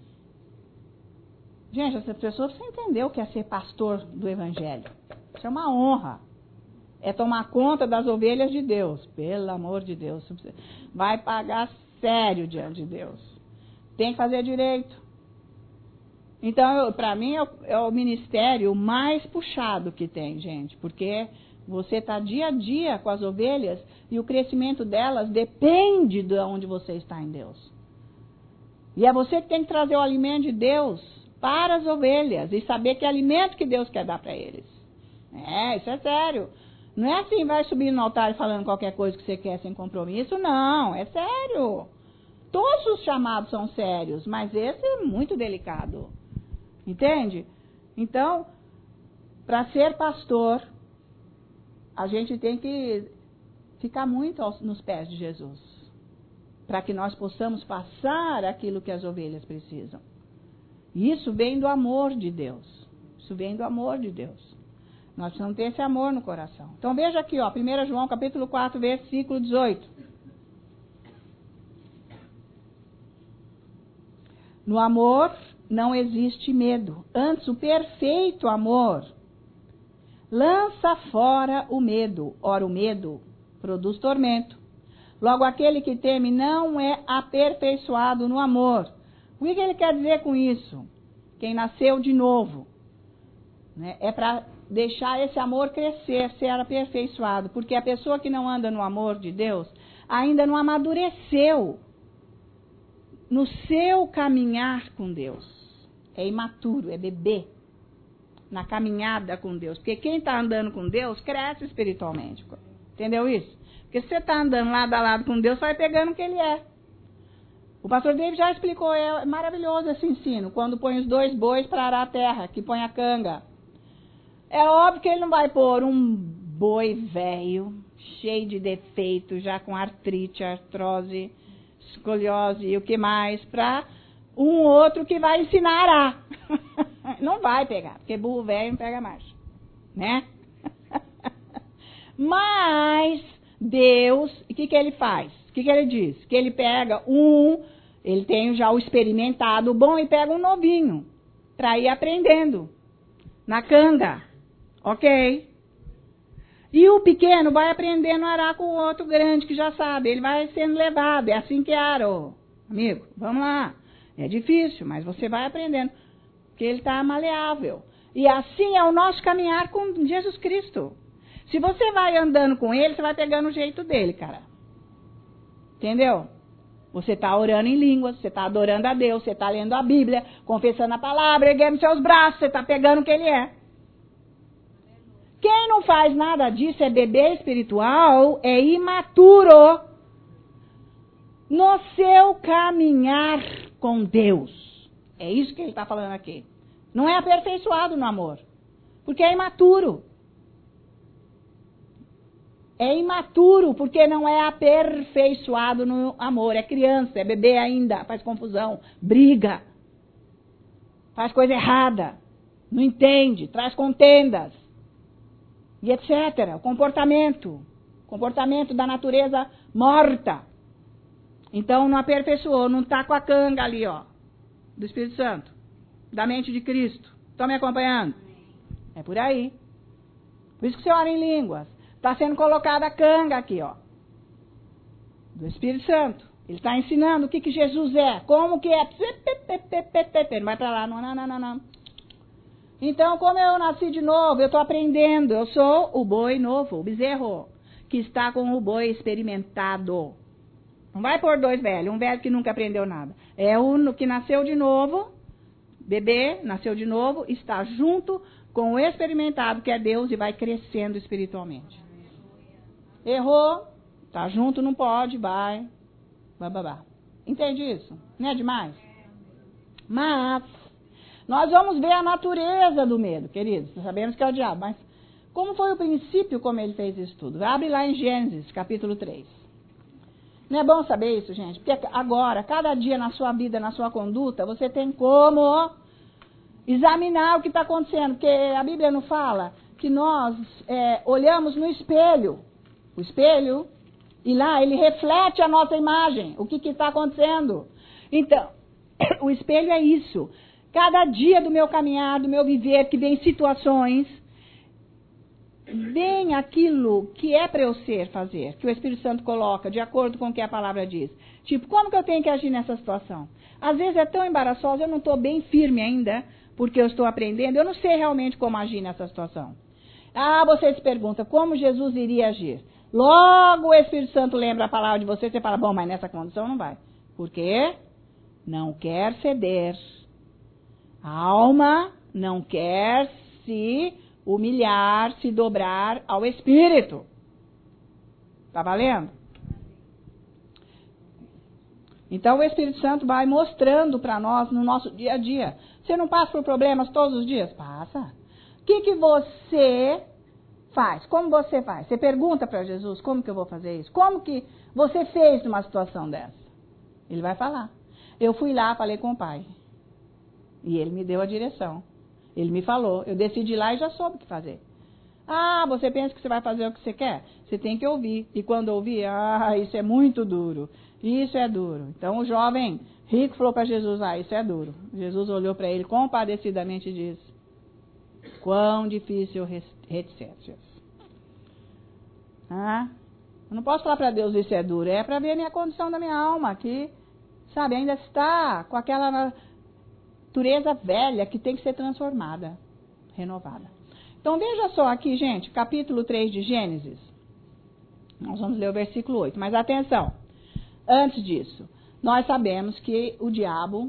S1: Gente, essa pessoa precisa entender o que é ser pastor do Evangelho. Isso é uma honra. É tomar conta das ovelhas de Deus. Pelo amor de Deus. Vai pagar sério diante de Deus. Tem que fazer direito. Então, para mim, é o ministério mais puxado que tem, gente. Porque você está dia a dia com as ovelhas e o crescimento delas depende de onde você está em Deus. E é você que tem que trazer o alimento de Deus para as ovelhas e saber que alimento que Deus quer dar para eles. Isso é sério. Não é assim, vai subir no altar e falando qualquer coisa que você quer sem compromisso, não, é sério. Todos os chamados são sérios, mas esse é muito delicado. Entende? Então, para ser pastor, a gente tem que ficar muito nos pés de Jesus, para que nós possamos passar aquilo que as ovelhas precisam. E isso vem do amor de Deus. Isso vem do amor de Deus. Nós precisamos ter esse amor no coração. Então veja aqui, ó, 1 João capítulo 4, versículo 18. No amor não existe medo. Antes, o perfeito amor lança fora o medo. Ora, o medo produz tormento. Logo, aquele que teme não é aperfeiçoado no amor. O que ele quer dizer com isso? Quem nasceu de novo, né, é para deixar esse amor crescer, ser aperfeiçoado. Porque a pessoa que não anda no amor de Deus ainda não amadureceu no seu caminhar com Deus. É imaturo, é bebê na caminhada com Deus. Porque quem está andando com Deus cresce espiritualmente. Entendeu isso? Porque se você está andando lado a lado com Deus, você vai pegando o que Ele é. O pastor David já explicou, é maravilhoso esse ensino, quando põe os 2 bois para arar a terra, que põe a canga. É óbvio que ele não vai pôr um boi velho, cheio de defeitos, já com artrite, artrose, escoliose e o que mais, para um outro que vai ensinar a arar. Não vai pegar, porque burro velho não pega mais, né? Mas Deus, o que ele faz? O que ele diz? Que ele pega ele tem já o experimentado bom e pega um novinho para ir aprendendo na canga, ok? E o pequeno vai aprendendo a arar com o outro grande que já sabe, ele vai sendo levado, é assim que ara, amigo, vamos lá. É difícil, mas você vai aprendendo, porque ele está maleável. E assim é o nosso caminhar com Jesus Cristo. Se você vai andando com ele, você vai pegando o jeito dele, cara. Entendeu? Você está orando em línguas, você está adorando a Deus, você está lendo a Bíblia, confessando a palavra, erguendo seus braços, você está pegando o que ele é. Quem não faz nada disso é bebê espiritual, é imaturo no seu caminhar com Deus. É isso que ele está falando aqui. Não é aperfeiçoado no amor, porque é imaturo. É imaturo porque não é aperfeiçoado no amor. É criança, é bebê ainda, faz confusão, briga, faz coisa errada, não entende, traz contendas e etc. O comportamento da natureza morta. Então não aperfeiçoou, não está com a canga ali, ó, do Espírito Santo, da mente de Cristo. Estão me acompanhando? É por aí. Por isso que você ora em línguas. Está sendo colocada a canga aqui, ó, do Espírito Santo. Ele está ensinando o que Jesus é, como que é. Não vai para lá, não. Então, como eu nasci de novo, eu estou aprendendo. Eu sou o boi novo, o bezerro, que está com o boi experimentado. Não vai pôr dois velhos, um velho que nunca aprendeu nada. É um que nasceu de novo, bebê, nasceu de novo, está junto com o experimentado, que é Deus, e vai crescendo espiritualmente. Errou, está junto, não pode, vai. Bababá. Entende isso? Não é demais? Mas nós vamos ver a natureza do medo, queridos. Sabemos que é o diabo, mas como foi o princípio como ele fez isso tudo? Abre lá em Gênesis, capítulo 3. Não é bom saber isso, gente? Porque agora, cada dia na sua vida, na sua conduta, você tem como examinar o que está acontecendo. Porque a Bíblia não fala que nós olhamos no espelho. O espelho, e lá ele reflete a nossa imagem. O que está acontecendo? Então, o espelho é isso. Cada dia do meu caminhar, do meu viver, que vem situações, vem aquilo que é para eu fazer, que o Espírito Santo coloca, de acordo com o que a palavra diz. Tipo, como que eu tenho que agir nessa situação? Às vezes é tão embaraçosa, eu não estou bem firme ainda, porque eu estou aprendendo, eu não sei realmente como agir nessa situação. Ah, você se pergunta, como Jesus iria agir? Logo o Espírito Santo lembra a palavra de você fala, bom, mas nessa condição não vai. Por quê? Não quer ceder. A alma não quer se humilhar, se dobrar ao Espírito. Tá valendo? Então o Espírito Santo vai mostrando para nós no nosso dia a dia. Você não passa por problemas todos os dias? Passa. O que você faz? Como você faz? Você pergunta para Jesus, como que eu vou fazer isso? Como que você fez numa situação dessa? Ele vai falar. Eu fui lá, falei com o pai. E ele me deu a direção. Ele me falou. Eu decidi lá e já soube o que fazer. Ah, você pensa que você vai fazer o que você quer? Você tem que ouvir. E quando ouvir, isso é muito duro. Isso é duro. Então o jovem rico falou para Jesus, isso é duro. Jesus olhou para ele compadecidamente e disse, quão difícil reticências. Eu não posso falar para Deus isso é duro. É para ver a minha condição da minha alma, que, sabe, ainda está com aquela natureza velha que tem que ser transformada, renovada. Então veja só aqui, gente, capítulo 3 de Gênesis. Nós vamos ler o versículo 8, mas atenção. Antes disso, nós sabemos que o diabo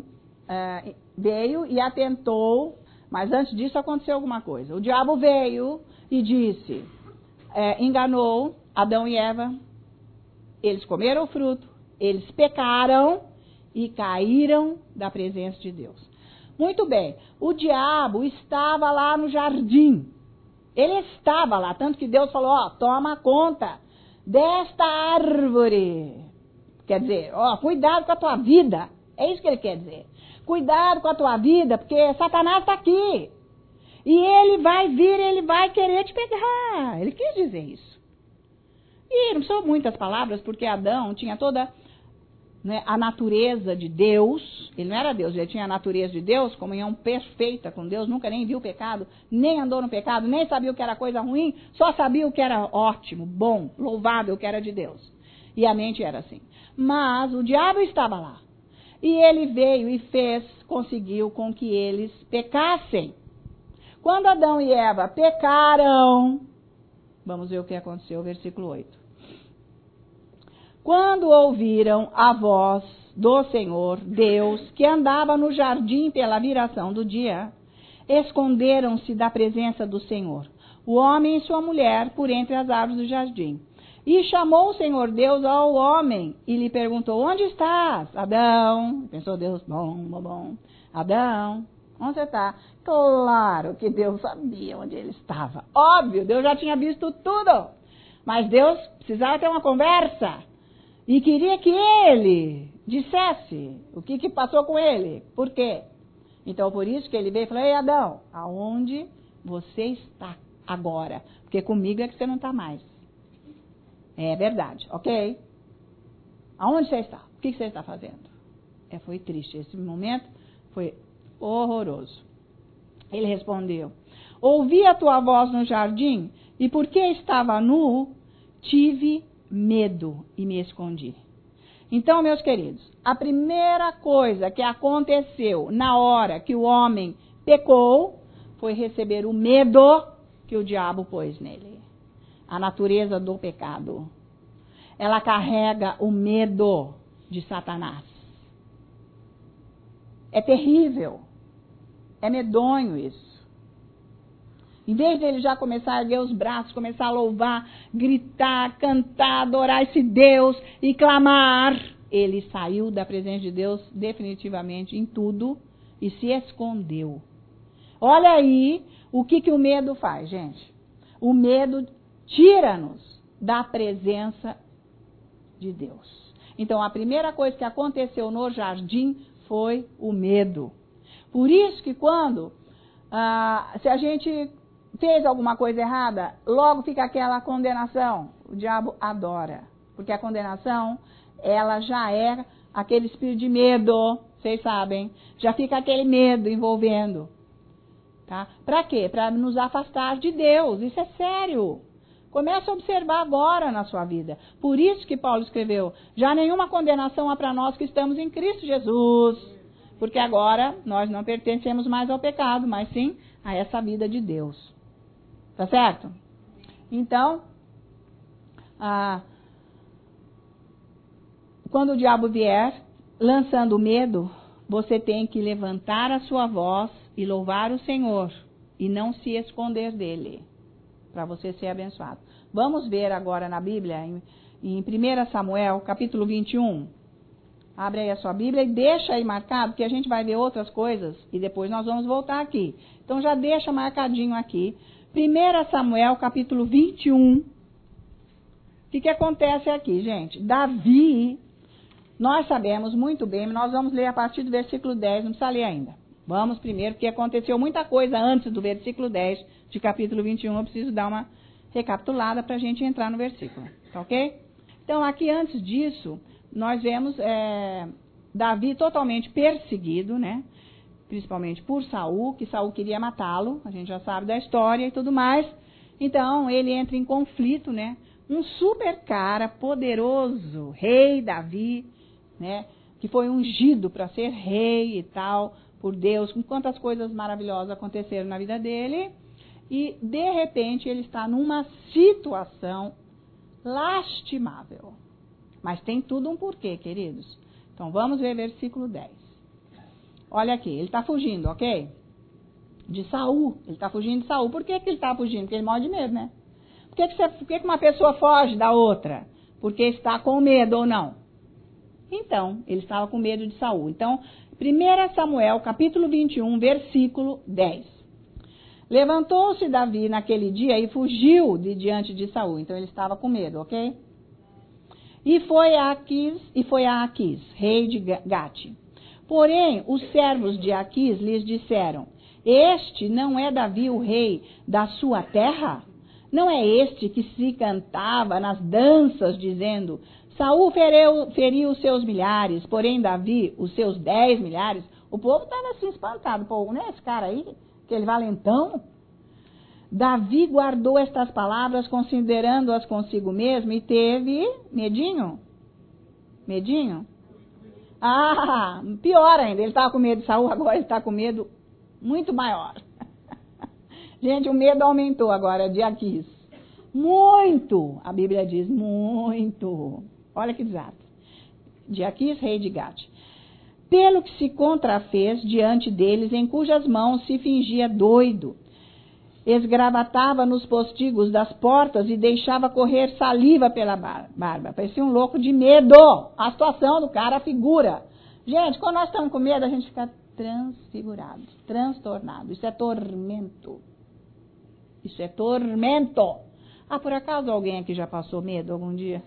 S1: veio e atentou, mas antes disso aconteceu alguma coisa. O diabo veio e disse, enganou Adão e Eva, eles comeram o fruto, eles pecaram e caíram da presença de Deus. Muito bem, o diabo estava lá no jardim. Ele estava lá, tanto que Deus falou, toma conta desta árvore. Quer dizer, cuidado com a tua vida. É isso que ele quer dizer. Cuidado com a tua vida, porque Satanás está aqui. E ele vai vir, ele vai querer te pegar. Ele quis dizer isso. E não são muitas palavras, porque Adão tinha toda a natureza de Deus. Ele não era Deus, ele tinha a natureza de Deus, comunhão perfeita com Deus, nunca nem viu o pecado, nem andou no pecado, nem sabia o que era coisa ruim, só sabia o que era ótimo, bom, louvável, o que era de Deus. E a mente era assim. Mas o diabo estava lá. E ele veio e conseguiu com que eles pecassem. Quando Adão e Eva pecaram, vamos ver o que aconteceu, versículo 8. Quando ouviram a voz do Senhor, Deus, que andava no jardim pela viração do dia, esconderam-se da presença do Senhor, o homem e sua mulher, por entre as árvores do jardim. E chamou o Senhor Deus ao homem e lhe perguntou, onde estás, Adão? Pensou Deus, bom. Adão, onde você está? Claro que Deus sabia onde ele estava. Óbvio, Deus já tinha visto tudo. Mas Deus precisava ter uma conversa. E queria que ele dissesse o que passou com ele. Por quê? Então, por isso que ele veio e falou, ei, Adão, aonde você está agora? Porque comigo é que você não está mais. É verdade, ok? Aonde você está? O que você está fazendo? Foi triste. Esse momento foi horroroso. Ele respondeu, ouvi a tua voz no jardim e porque estava nu, tive medo e me escondi. Então, meus queridos, a primeira coisa que aconteceu na hora que o homem pecou foi receber o medo que o diabo pôs nele. A natureza do pecado. Ela carrega o medo de Satanás. É terrível. É medonho isso. Em vez dele já começar a erguer os braços, começar a louvar, gritar, cantar, adorar esse Deus e clamar, ele saiu da presença de Deus definitivamente em tudo e se escondeu. Olha aí o que o medo faz, gente. O medo tira-nos da presença de Deus. Então, a primeira coisa que aconteceu no jardim foi o medo. Por isso que quando, se a gente fez alguma coisa errada, logo fica aquela condenação. O diabo adora. Porque a condenação, ela já é aquele espírito de medo, vocês sabem. Já fica aquele medo envolvendo. Tá? Para quê? Para nos afastar de Deus. Isso é sério. Comece a observar agora na sua vida. Por isso que Paulo escreveu, já nenhuma condenação há para nós que estamos em Cristo Jesus. Porque agora nós não pertencemos mais ao pecado, mas sim a essa vida de Deus. Tá certo? Então, quando o diabo vier, lançando medo, você tem que levantar a sua voz e louvar o Senhor. E não se esconder dele. Para você ser abençoado. Vamos ver agora na Bíblia, em 1 Samuel, capítulo 21. Abre aí a sua Bíblia e deixa aí marcado, que a gente vai ver outras coisas e depois nós vamos voltar aqui. Então já deixa marcadinho aqui. 1 Samuel, capítulo 21. O que acontece aqui, gente? Davi, nós sabemos muito bem, nós vamos ler a partir do versículo 10, não precisa ler ainda. Vamos primeiro, porque aconteceu muita coisa antes do versículo 10 de capítulo 21. Eu preciso dar uma recapitulada para a gente entrar no versículo. Tá ok? Então, aqui antes disso, nós vemos Davi totalmente perseguido, né? Principalmente por Saul, que Saul queria matá-lo. A gente já sabe da história e tudo mais. Então, ele entra em conflito, né? Um super cara, poderoso, rei Davi, né? Que foi ungido para ser rei e tal, por Deus, com quantas coisas maravilhosas aconteceram na vida dele, e de repente ele está numa situação lastimável. Mas tem tudo um porquê, queridos. Então vamos ver versículo 10. Olha aqui, ele está fugindo, ok? De Saul, ele está fugindo de Saul. Por que ele está fugindo? Porque ele morre de medo, né? Por que uma pessoa foge da outra? Porque está com medo ou não? Então, ele estava com medo de Saul. Então, 1 Samuel, capítulo 21, versículo 10. Levantou-se Davi naquele dia e fugiu de diante de Saul. Então, ele estava com medo, ok? E foi a Aquis, rei de Gate. Porém, os servos de Aquis lhes disseram, este não é Davi o rei da sua terra? Não é este que se cantava nas danças, dizendo, Saul feriu os seus milhares, porém Davi os seus 10 milhares. O povo estava assim espantado. Pô, não é esse cara aí? Aquele valentão? Davi guardou estas palavras, considerando-as consigo mesmo, e teve medinho? Medinho? Ah, pior ainda. Ele estava com medo de Saul, agora ele está com medo muito maior. Gente, o medo aumentou agora de Aquis. Muito, a Bíblia diz, muito. Olha que desastre. De Aquis, rei de Gate. Pelo que se contrafez diante deles, em cujas mãos se fingia doido. Esgravatava nos postigos das portas e deixava correr saliva pela barba. Parecia um louco de medo. A situação do cara, a figura. Gente, quando nós estamos com medo, a gente fica transfigurado, transtornado. Isso é tormento. Isso é tormento. Ah, por acaso alguém aqui já passou medo algum dia?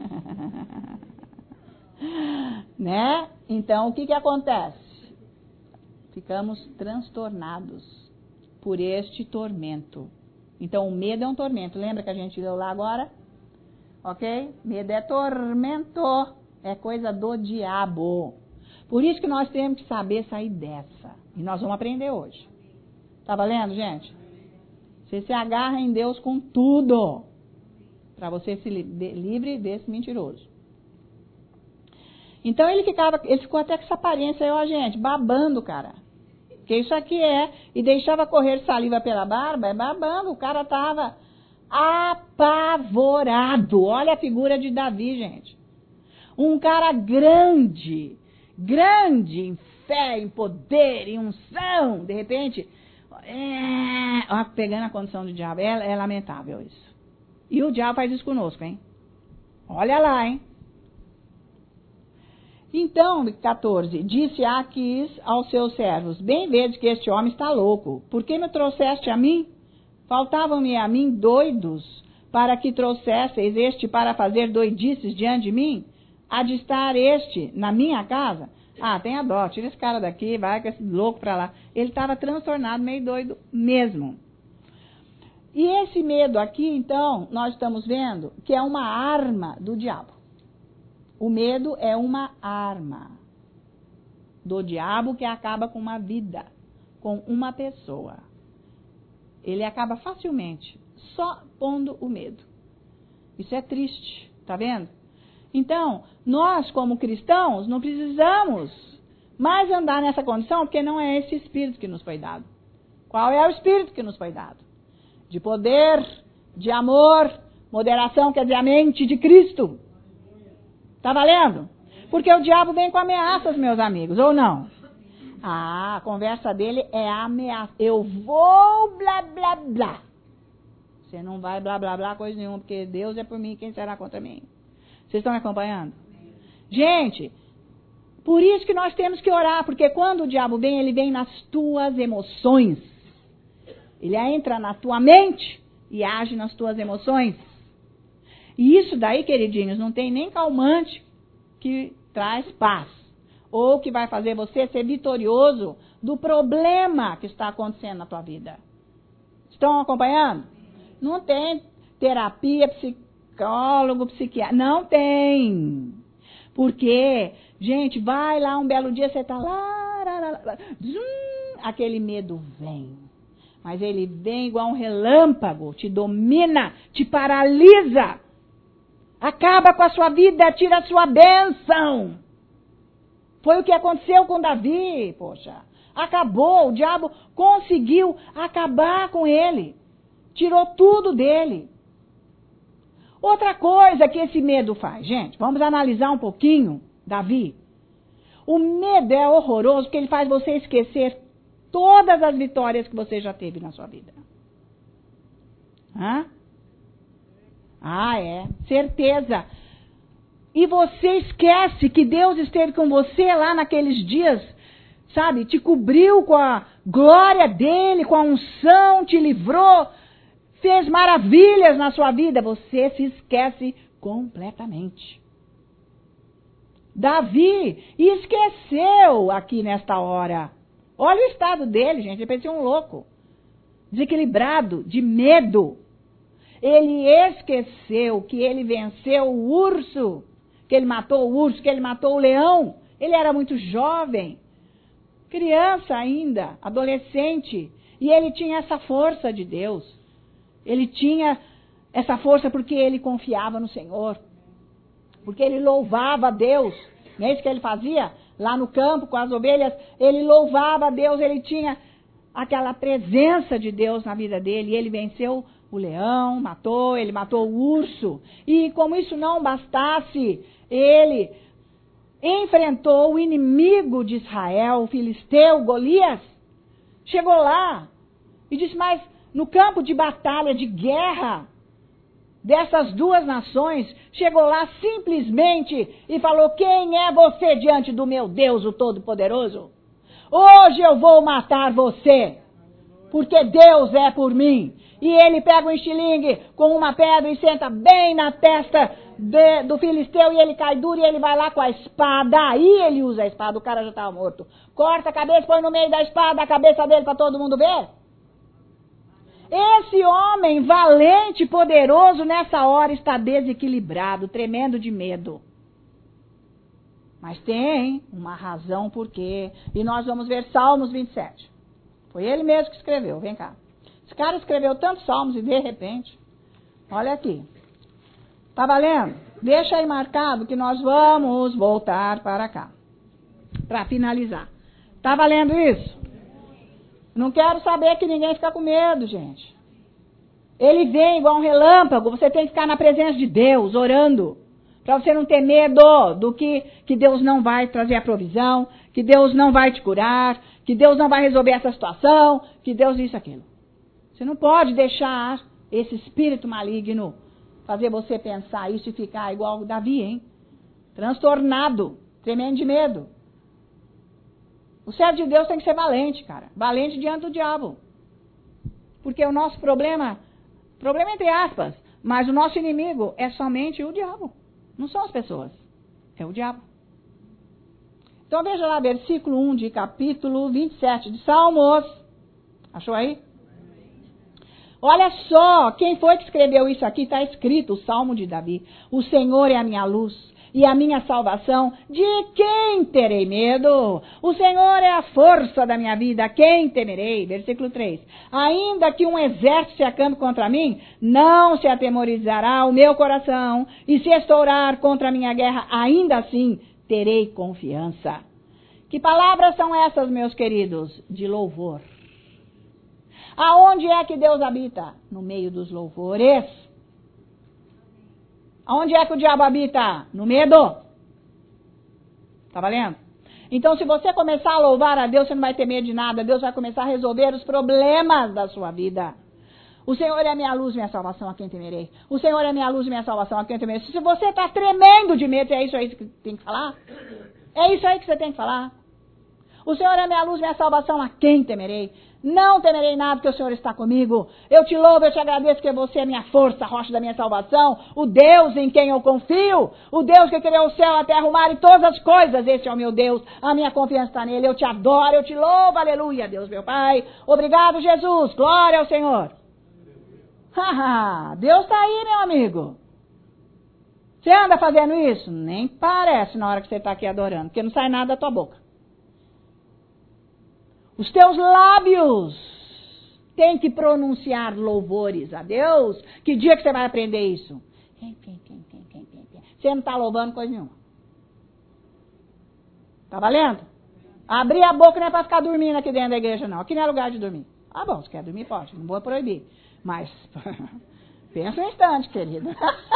S1: Né? Então, o que acontece? Ficamos transtornados por este tormento. Então, o medo é um tormento. Lembra que a gente leu lá agora? Ok? Medo é tormento. É coisa do diabo. Por isso que nós temos que saber sair dessa. E nós vamos aprender hoje. Tá valendo, gente? Você se agarra em Deus com tudo. Para você se livre desse mentiroso. Então ele ficou até com essa aparência aí, ó, gente, babando, cara. porque isso aqui e deixava correr saliva pela barba, é babando, o cara estava apavorado. Olha a figura de Davi, gente. Um cara grande em fé, em poder, em unção, de repente, pegando a condição do diabo. É lamentável isso. E o diabo faz isso conosco, hein? Olha lá, hein? Então, 14, disse Aquis aos seus servos, bem vedes que este homem está louco. Por que me trouxeste a mim? Faltavam-me a mim doidos para que trouxesseis este para fazer doidices diante de mim? Há de estar este na minha casa? Tenha dó, tira esse cara daqui, vai com esse louco para lá. Ele estava transtornado, meio doido mesmo. E esse medo aqui, então, nós estamos vendo que é uma arma do diabo. O medo é uma arma do diabo que acaba com uma vida, com uma pessoa. Ele acaba facilmente, só pondo o medo. Isso é triste, tá vendo? Então, nós como cristãos não precisamos mais andar nessa condição, porque não é esse espírito que nos foi dado. Qual é o espírito que nos foi dado? De poder, de amor, moderação, quer dizer, a mente de Cristo. Tá valendo? Porque o diabo vem com ameaças, meus amigos, ou não? A conversa dele é ameaça. Eu vou blá, blá, blá. Você não vai blá, blá, blá, coisa nenhuma, porque Deus é por mim, quem será contra mim? Vocês estão me acompanhando? Gente, por isso que nós temos que orar, porque quando o diabo vem, ele vem nas tuas emoções. Ele entra na tua mente e age nas tuas emoções. E isso daí, queridinhos, não tem nem calmante que traz paz. Ou que vai fazer você ser vitorioso do problema que está acontecendo na tua vida. Estão acompanhando? Não tem terapia, psicólogo, psiquiatra. Não tem. Porque, gente, vai lá um belo dia, você está lá, aquele medo vem. Mas ele vem igual um relâmpago, te domina, te paralisa. Acaba com a sua vida, tira a sua bênção. Foi o que aconteceu com Davi, poxa. Acabou, o diabo conseguiu acabar com ele. Tirou tudo dele. Outra coisa que esse medo faz, gente, vamos analisar um pouquinho, Davi. O medo é horroroso porque ele faz você esquecer todas as vitórias que você já teve na sua vida. Certeza. E você esquece que Deus esteve com você lá naqueles dias, sabe? Te cobriu com a glória dele, com a unção, te livrou, fez maravilhas na sua vida. Você se esquece completamente. Davi esqueceu aqui nesta hora. Olha o estado dele, gente. Ele parecia um louco. Desequilibrado, de medo. Ele esqueceu que ele venceu o urso, que ele matou o urso, que ele matou o leão. Ele era muito jovem, criança ainda, adolescente. E ele tinha essa força de Deus. Ele tinha essa força porque ele confiava no Senhor. Porque ele louvava a Deus. Não é isso que ele fazia? Lá no campo com as ovelhas, ele louvava a Deus. Ele tinha aquela presença de Deus na vida dele. E ele venceu o leão, ele matou o urso. E como isso não bastasse, ele enfrentou o inimigo de Israel, o filisteu, Golias. Chegou lá e disse, mas no campo de batalha, de guerra, dessas duas nações, chegou lá simplesmente e falou, quem é você diante do meu Deus, o Todo-Poderoso? Hoje eu vou matar você, porque Deus é por mim. E ele pega um estilingue com uma pedra e senta bem na testa do filisteu e ele cai duro e ele vai lá com a espada. Aí ele usa a espada, o cara já estava morto. Corta a cabeça, põe no meio da espada a cabeça dele para todo mundo ver. Esse homem valente e poderoso nessa hora está desequilibrado, tremendo de medo. Mas tem uma razão por quê. E nós vamos ver Salmos 27. Foi ele mesmo que escreveu, vem cá. Esse cara escreveu tantos salmos e de repente, olha aqui. Tá valendo? Deixa aí marcado que nós vamos voltar para cá. Para finalizar. Tá valendo isso? Não quero saber que ninguém fica com medo, gente. Ele vem igual um relâmpago, você tem que ficar na presença de Deus, orando. Para você não ter medo do que Deus não vai trazer a provisão, que Deus não vai te curar, que Deus não vai resolver essa situação, que Deus isso, aquilo. Você não pode deixar esse espírito maligno fazer você pensar isso e ficar igual o Davi, hein? Transtornado, tremendo de medo. O servo de Deus tem que ser valente, cara. Valente diante do diabo. Porque o nosso problema entre aspas, mas o nosso inimigo é somente o diabo. Não são as pessoas, é o diabo. Então veja lá, versículo 1 de capítulo 27 de Salmos. Achou aí? Olha só, quem foi que escreveu isso aqui? Está escrito, o Salmo de Davi. O Senhor é a minha luz e a minha salvação. De quem terei medo? O Senhor é a força da minha vida. Quem temerei? Versículo 3. Ainda que um exército se acampe contra mim, não se atemorizará o meu coração. E se estourar contra a minha guerra, ainda assim terei confiança. Que palavras são essas, meus queridos? De louvor. Aonde é que Deus habita? No meio dos louvores. Aonde é que o diabo habita? No medo. Tá valendo? Então, se você começar a louvar a Deus, você não vai ter medo de nada. Deus vai começar a resolver os problemas da sua vida. O Senhor é a minha luz e minha salvação, a quem temerei. O Senhor é a minha luz e minha salvação, a quem temerei. Se você está tremendo de medo, é isso aí que tem que falar? É isso aí que você tem que falar? O Senhor é a minha luz e minha salvação, a quem temerei? Não temerei nada, porque o Senhor está comigo. Eu te louvo, eu te agradeço, que você é minha força, a rocha da minha salvação, o Deus em quem eu confio, o Deus que criou o céu, a terra, o mar e todas as coisas. Esse é o meu Deus, a minha confiança está nele. Eu te adoro, eu te louvo, aleluia, Deus meu Pai. Obrigado, Jesus, glória ao Senhor. Deus está aí, meu amigo. Você anda fazendo isso? Nem parece na hora que você está aqui adorando, porque não sai nada da tua boca. Os teus lábios têm que pronunciar louvores a Deus. Que dia que você vai aprender isso? Você não está louvando coisa nenhuma. Tá valendo? Abrir a boca não é para ficar dormindo aqui dentro da igreja, não. Aqui não é lugar de dormir. Ah, bom, se quer dormir, pode. Não vou proibir. Mas, pensa um instante, querido.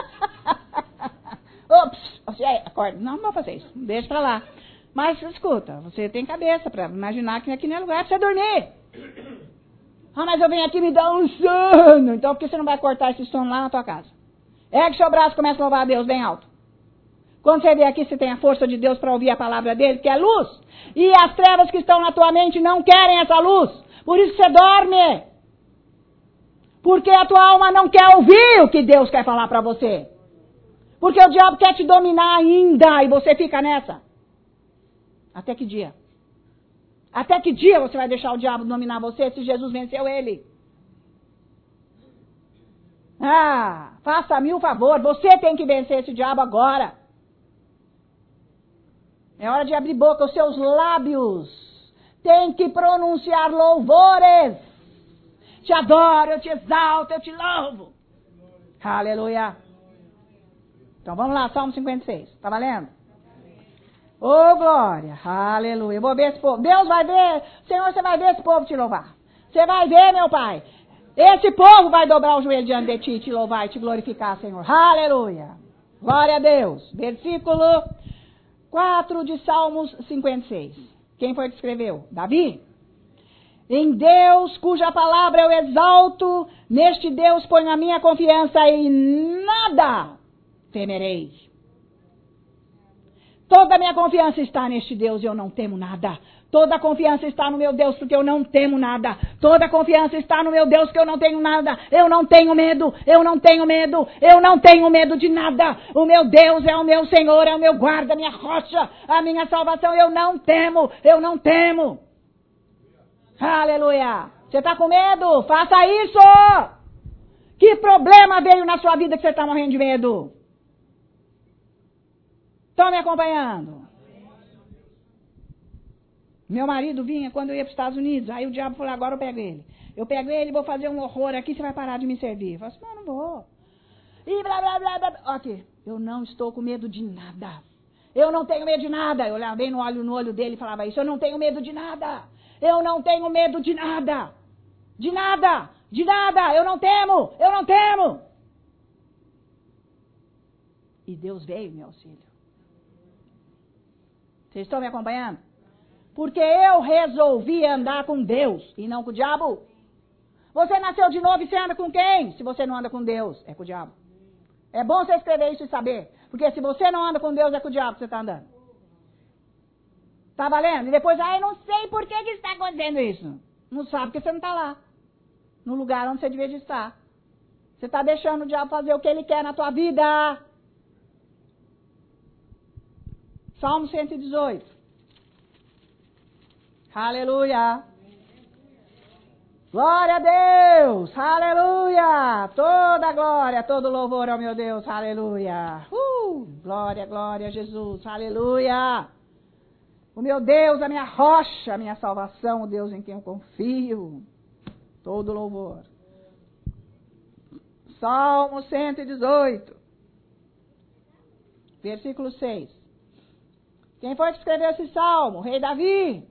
S1: Ops, você acorda. Não vou fazer isso. Deixa pra lá. Mas, escuta, você tem cabeça para imaginar que aqui não é lugar para você dormir. Ah, mas eu venho aqui me dar um sono. Então, por que você não vai cortar esse sono lá na tua casa? Ergue seu braço e começa a louvar a Deus bem alto. Quando você vier aqui, você tem a força de Deus para ouvir a palavra dele, que é luz. E as trevas que estão na tua mente não querem essa luz. Por isso que você dorme. Porque a tua alma não quer ouvir o que Deus quer falar para você. Porque o diabo quer te dominar ainda e você fica nessa. Até que dia? Até que dia você vai deixar o diabo dominar você se Jesus venceu ele? Ah, faça-me um favor, você tem que vencer esse diabo agora. É hora de abrir boca, os seus lábios têm que pronunciar louvores. Te adoro, eu te exalto, eu te louvo. Aleluia. Então vamos lá, Salmo 56, tá valendo? Oh, glória, aleluia. Eu vou ver esse povo. Deus vai ver, Senhor, você vai ver esse povo te louvar. Você vai ver, meu Pai. Esse povo vai dobrar o joelho diante de ti, te louvar e te glorificar, Senhor. Aleluia. Glória a Deus. Versículo 4 de Salmos 56. Quem foi que escreveu? Davi. Em Deus, cuja palavra eu exalto, neste Deus ponho a minha confiança e nada temerei. Toda a minha confiança está neste Deus e eu não temo nada. Toda a confiança está no meu Deus porque eu não temo nada. Toda a confiança está no meu Deus porque eu não tenho nada. Eu não tenho medo, eu não tenho medo, eu não tenho medo de nada. O meu Deus é o meu Senhor, é o meu guarda, a minha rocha, a minha salvação. Eu não temo, eu não temo. Aleluia. Você está com medo? Faça isso. Que problema veio na sua vida que você está morrendo de medo? Estão me acompanhando? Meu marido vinha quando eu ia para os Estados Unidos. Aí o diabo falou, agora eu pego ele. Eu pego ele, vou fazer um horror aqui, você vai parar de me servir. Eu falei assim, não vou. E blá, blá, blá, blá. Ok, eu não estou com medo de nada. Eu não tenho medo de nada. Eu olhava bem no olho dele e falava isso. Eu não tenho medo de nada. Eu não tenho medo de nada. De nada. De nada. Eu não temo. Eu não temo. E Deus veio em meu auxílio. Vocês estão me acompanhando? Porque eu resolvi andar com Deus e não com o diabo. Você nasceu de novo e você anda com quem? Se você não anda com Deus, é com o diabo. É bom você escrever isso e saber. Porque se você não anda com Deus, é com o diabo que você está andando. Tá valendo? E depois, eu não sei por que está acontecendo isso. Não sabe porque você não está lá. No lugar onde você devia de estar. Você está deixando o diabo fazer o que ele quer na tua vida. Salmo 118. Aleluia. Glória a Deus. Aleluia. Toda glória, todo louvor ao meu Deus. Aleluia. Glória, glória a Jesus. Aleluia. O meu Deus, a minha rocha, a minha salvação, o Deus em quem eu confio. Todo louvor. Salmo 118. Versículo 6. Quem foi que escreveu esse salmo? Rei Davi.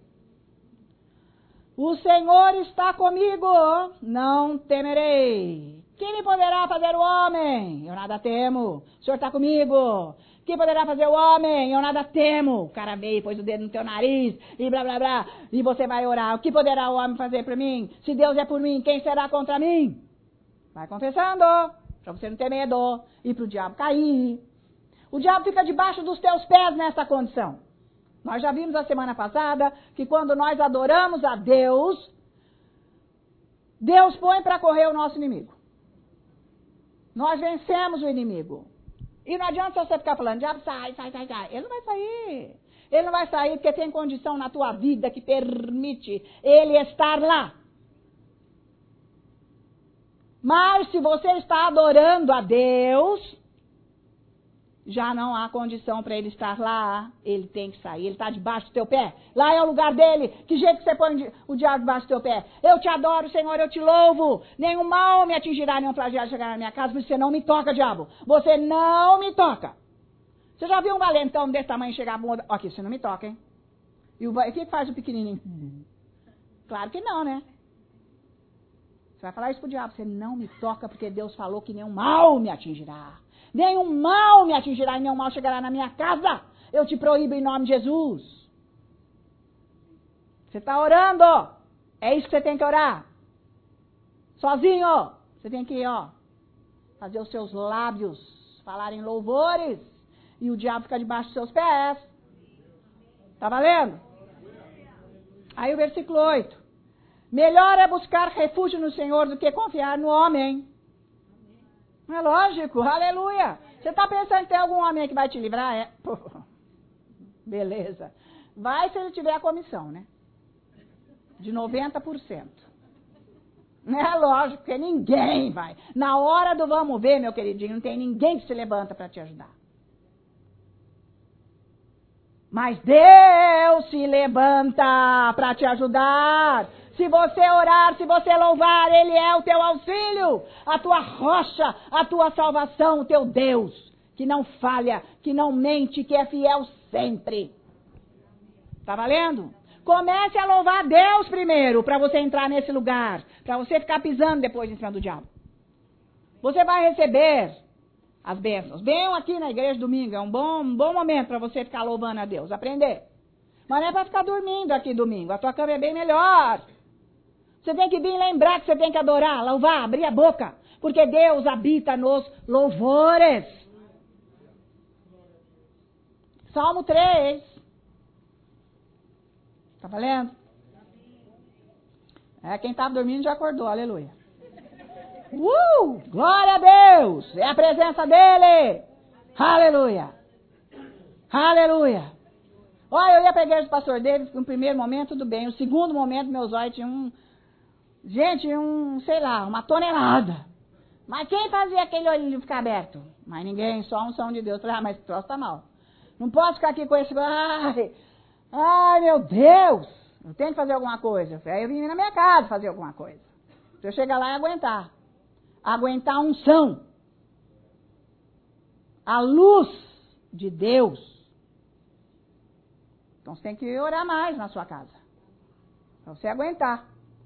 S1: O Senhor está comigo, não temerei. Quem me poderá fazer o homem? Eu nada temo. O Senhor está comigo. Quem poderá fazer o homem? Eu nada temo. O cara veio e pôs o dedo no teu nariz e blá blá blá. E você vai orar. O que poderá o homem fazer por mim? Se Deus é por mim, quem será contra mim? Vai confessando, para você não ter medo. E para o diabo cair. O diabo fica debaixo dos teus pés nessa condição. Nós já vimos a semana passada que quando nós adoramos a Deus, Deus põe para correr o nosso inimigo. Nós vencemos o inimigo. E não adianta você ficar falando, diabo, sai. Ele não vai sair. Ele não vai sair porque tem condição na tua vida que permite ele estar lá. Mas se você está adorando a Deus, já não há condição para ele estar lá. Ele tem que sair. Ele está debaixo do teu pé. Lá é o lugar dele. Que jeito que você põe o diabo debaixo do teu pé? Eu te adoro, Senhor, eu te louvo. Nenhum mal me atingirá, nenhum flagelo chegará na minha casa, porque você não me toca, diabo. Você não me toca. Você já viu um valentão desse tamanho chegar a bunda? Aqui, você não me toca, hein? E o que faz o pequenininho? Claro que não, né? Você vai falar isso pro diabo. Você não me toca porque Deus falou que nenhum mal me atingirá. Nenhum mal me atingirá e nenhum mal chegará na minha casa. Eu te proíbo em nome de Jesus. Você está orando. É isso que você tem que orar. Sozinho. Você tem que, fazer os seus lábios falarem louvores. E o diabo fica debaixo dos seus pés. Tá valendo? Aí o versículo 8. Melhor é buscar refúgio no Senhor do que confiar no homem. É lógico, aleluia. Você está pensando que tem algum homem que vai te livrar? Pô, beleza. Vai se ele tiver a comissão, né? De 90%. É lógico, porque ninguém vai. Na hora do vamos ver, meu queridinho, não tem ninguém que se levanta para te ajudar. Mas Deus se levanta para te ajudar. Se você orar, se você louvar, Ele é o teu auxílio, a tua rocha, a tua salvação, o teu Deus, que não falha, que não mente, que é fiel sempre. Tá valendo? Comece a louvar Deus primeiro, para você entrar nesse lugar, para você ficar pisando depois em cima do diabo. Você vai receber as bênçãos. Venham aqui na igreja domingo, é um bom momento para você ficar louvando a Deus, aprender. Mas não é para ficar dormindo aqui domingo, a tua cama é bem melhor. Você tem que vir lembrar que você tem que adorar, louvar, abrir a boca. Porque Deus habita nos louvores. Salmo 3. Tá valendo? Quem estava dormindo já acordou, aleluia. Glória a Deus! É a presença dEle! Aleluia! Aleluia! Olha, eu ia para a igreja do pastor David, no primeiro momento, tudo bem. No segundo momento, meus olhos tinham uma tonelada. Mas quem fazia aquele olhinho ficar aberto? Mas ninguém, só a unção de Deus. Falei, mas esse troço tá mal. Não posso ficar aqui com esse... Ai, meu Deus! Eu tenho que fazer alguma coisa. Aí eu vim na minha casa fazer alguma coisa. Se eu chegar lá e aguentar. Aguentar a unção. A luz de Deus. Então você tem que orar mais na sua casa. Para você aguentar.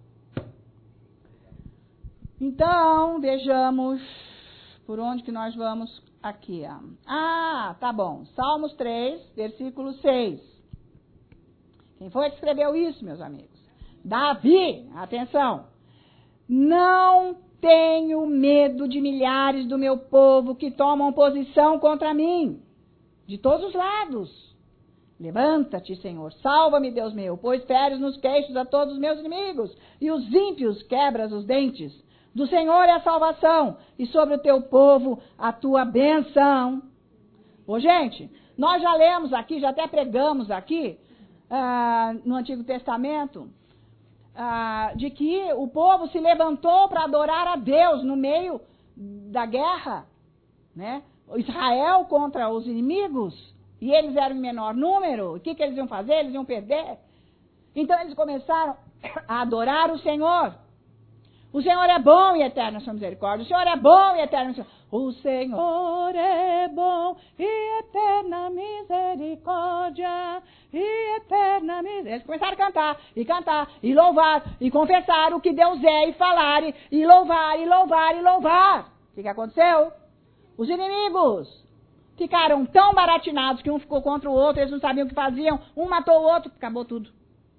S1: Então, vejamos por onde que nós vamos aqui. Tá bom. Salmos 3, versículo 6. Quem foi que escreveu isso, meus amigos? Davi. Atenção. Não tenho medo de milhares do meu povo que tomam posição contra mim, de todos os lados. Levanta-te, Senhor, salva-me, Deus meu, pois feres nos queixos a todos os meus inimigos, e os ímpios quebras os dentes. Do Senhor é a salvação, e sobre o teu povo a tua bênção. Ô, gente, nós já lemos aqui, já até pregamos aqui, no Antigo Testamento, de que o povo se levantou para adorar a Deus no meio da guerra, né? Israel contra os inimigos, e eles eram em menor número. O que eles iam fazer? Eles iam perder. Então eles começaram a adorar o Senhor. O Senhor é bom e eterno na sua misericórdia. O Senhor é bom e eterno. O Senhor é bom e eterna misericórdia. E eterna misericórdia. Eles começaram a cantar, e louvar, e confessar o que Deus é, e falar, e louvar, e louvar, e louvar. O que aconteceu? Os inimigos ficaram tão baratinados que um ficou contra o outro, eles não sabiam o que faziam, um matou o outro, acabou tudo.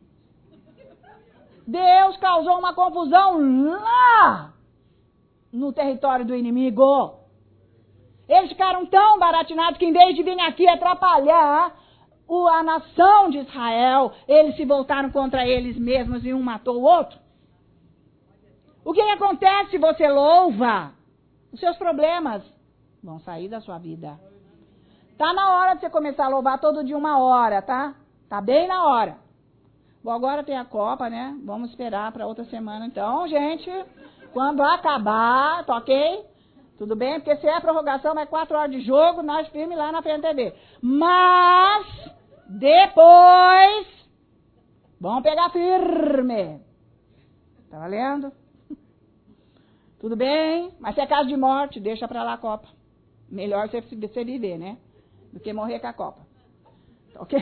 S1: Deus causou uma confusão lá no território do inimigo. Eles ficaram tão baratinados que em vez de vir aqui atrapalhar a nação de Israel, eles se voltaram contra eles mesmos e um matou o outro. O que acontece se você louva? Os seus problemas vão sair da sua vida. Tá na hora de você começar a louvar todo dia 1 hora, tá? Tá bem na hora. Bom, agora tem a Copa, né? Vamos esperar para outra semana. Então, gente, quando acabar, tá ok? Tudo bem? Porque se é prorrogação, vai 4 horas de jogo, nós firme lá na frente da TV. Mas, depois, vamos pegar firme. Tá valendo? Tudo bem? Mas se é caso de morte, deixa pra lá a Copa. Melhor você viver, né? Do que morrer com a Copa. Tá ok?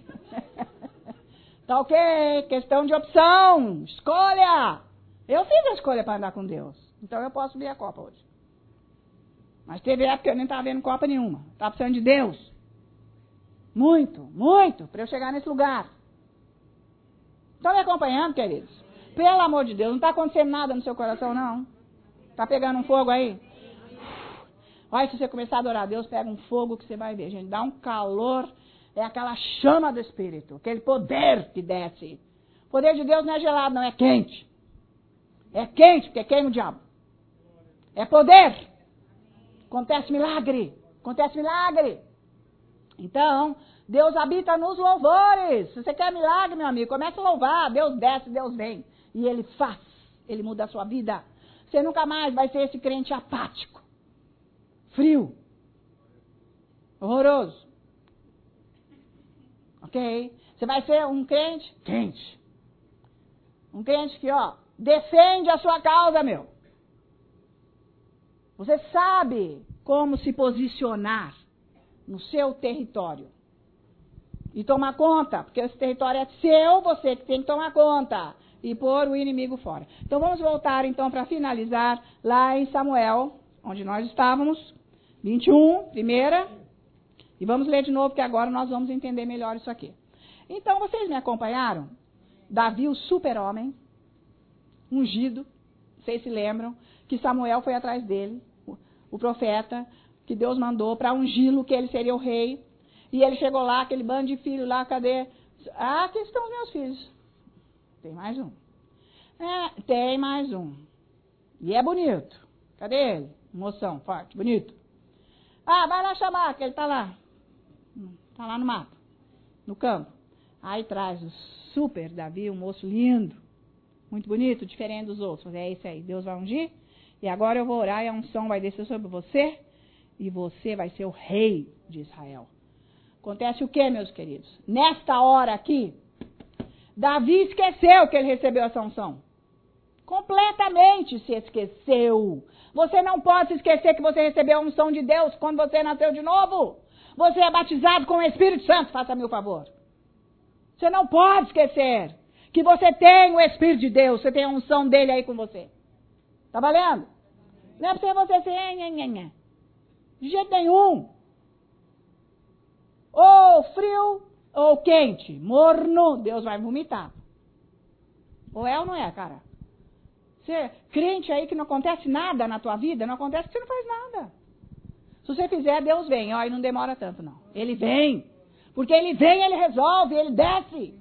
S1: Tá ok? Questão de opção. Escolha. Eu fiz a escolha para andar com Deus. Então eu posso ver a Copa hoje. Mas teve época que eu nem estava vendo Copa nenhuma. Estava precisando de Deus. Muito, muito, para eu chegar nesse lugar. Estão me acompanhando, queridos? Pelo amor de Deus, não está acontecendo nada no seu coração, não? Está pegando um fogo aí? Olha, se você começar a adorar a Deus, pega um fogo que você vai ver, gente. Dá um calor, é aquela chama do Espírito, aquele poder que desce. O poder de Deus não é gelado, não, é quente. É quente, porque queima o diabo. É poder. Acontece milagre. Acontece milagre. Então, Deus habita nos louvores. Se você quer milagre, meu amigo, comece a louvar. Deus desce, Deus vem. E Ele faz. Ele muda a sua vida. Você nunca mais vai ser esse crente apático. Frio. Horroroso. Ok? Você vai ser um crente quente. Um crente que, defende a sua causa, meu. Você sabe como se posicionar no seu território. E tomar conta, porque esse território é seu, você que tem que tomar conta. E pôr o inimigo fora. Então vamos voltar então para finalizar lá em Samuel, onde nós estávamos, 21, primeira. E vamos ler de novo, que agora nós vamos entender melhor isso aqui. Então vocês me acompanharam? Davi, o super-homem, ungido, vocês se lembram, que Samuel foi atrás dele, o profeta, que Deus mandou para ungí-lo, que ele seria o rei. E ele chegou lá, aquele bando de filhos lá, cadê? Ah, aqui estão os meus filhos. Tem mais um. Tem mais um. E é bonito. Cadê ele? Moção, forte, bonito. Ah, vai lá chamar, que ele tá lá. Tá lá no mato, no campo. Aí traz o super Davi, um moço lindo, muito bonito, diferente dos outros. É esse aí, Deus vai ungir. E agora eu vou orar e a unção vai descer sobre você. E você vai ser o rei de Israel. Acontece o que, meus queridos? Nesta hora aqui, Davi esqueceu que ele recebeu essa unção. Completamente se esqueceu. Você não pode se esquecer que você recebeu a unção de Deus quando você nasceu de novo. Você é batizado com o Espírito Santo, faça-me o favor. Você não pode esquecer que você tem o Espírito de Deus, você tem a unção dele aí com você. Tá valendo? Não é pra você ser... De jeito nenhum. Ou frio, ou quente, morno, Deus vai vomitar. Ou é ou não é, cara? Você, crente aí que não acontece nada na tua vida, não acontece que você não faz nada. Se você fizer, Deus vem. Ó, e não demora tanto, não. Ele vem. Porque ele vem, ele resolve, ele desce.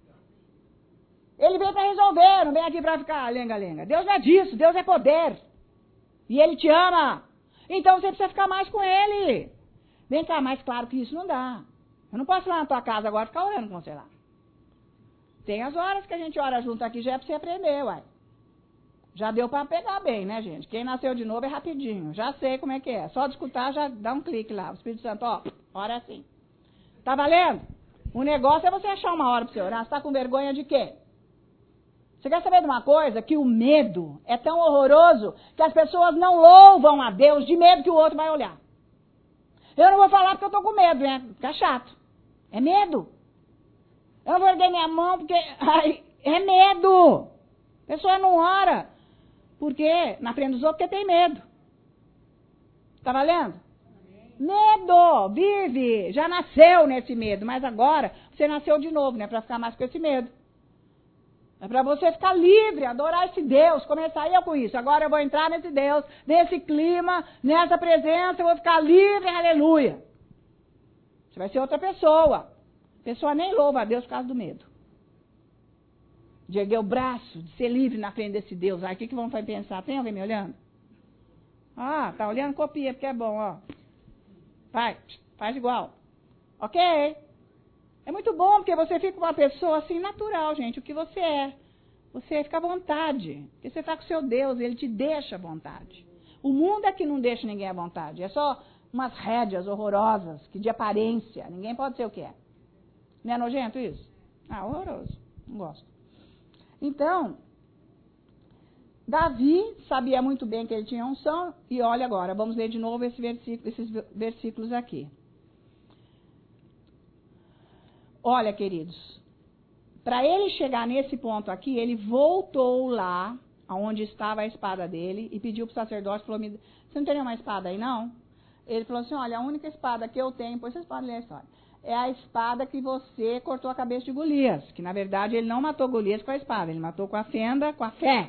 S1: Ele vem para resolver, não vem aqui para ficar lenga-lenga. Deus não é disso, Deus é poder. E ele te ama. Então você precisa ficar mais com ele. Vem cá, mais claro que isso não dá. Eu não posso ir lá na tua casa agora e ficar orando com você lá. Tem as horas que a gente ora junto aqui, já é para você aprender, uai. Já deu para pegar bem, né, gente? Quem nasceu de novo é rapidinho. Já sei como é que é. Só de escutar, já dá um clique lá. O Espírito Santo, ó, ora assim. Tá valendo? O negócio é você achar uma hora para você orar. Você tá com vergonha de quê? Você quer saber de uma coisa? Que o medo é tão horroroso que as pessoas não louvam a Deus de medo que o outro vai olhar. Eu não vou falar porque eu tô com medo, né? Fica chato. É medo. Eu não vou erguer minha mão porque... Ai, é medo. A pessoa não ora. Porque na frente dos outros porque tem medo. Tá valendo? Medo. Vive. Já nasceu nesse medo. Mas agora você nasceu de novo, né? Pra ficar mais com esse medo. É para você ficar livre, adorar esse Deus. Começar eu com isso. Agora eu vou entrar nesse Deus, nesse clima, nessa presença, eu vou ficar livre, aleluia. Você vai ser outra pessoa. A pessoa nem louva a Deus por causa do medo. De erguer o braço, de ser livre na frente desse Deus. Aí o que vão pensar? Tem alguém me olhando? Ah, tá olhando? Copia, porque é bom, ó. Faz igual. Ok? É muito bom, porque você fica uma pessoa assim, natural, gente, o que você é. Você fica à vontade. Porque você está com o seu Deus, ele te deixa à vontade. O mundo é que não deixa ninguém à vontade. É só umas rédeas horrorosas, que de aparência. Ninguém pode ser o que é. Não é nojento isso? Ah, horroroso. Não gosto. Então, Davi sabia muito bem que ele tinha unção. E olha agora, vamos ler de novo esses versículos aqui. Olha, queridos, para ele chegar nesse ponto aqui, ele voltou lá, onde estava a espada dele, e pediu para o sacerdote, falou, você não tem nenhuma espada aí, não? Ele falou assim, olha, a única espada que eu tenho, depois vocês podem ler a história, é a espada que você cortou a cabeça de Golias, que na verdade ele não matou Golias com a espada, ele matou com a fenda, com a fé.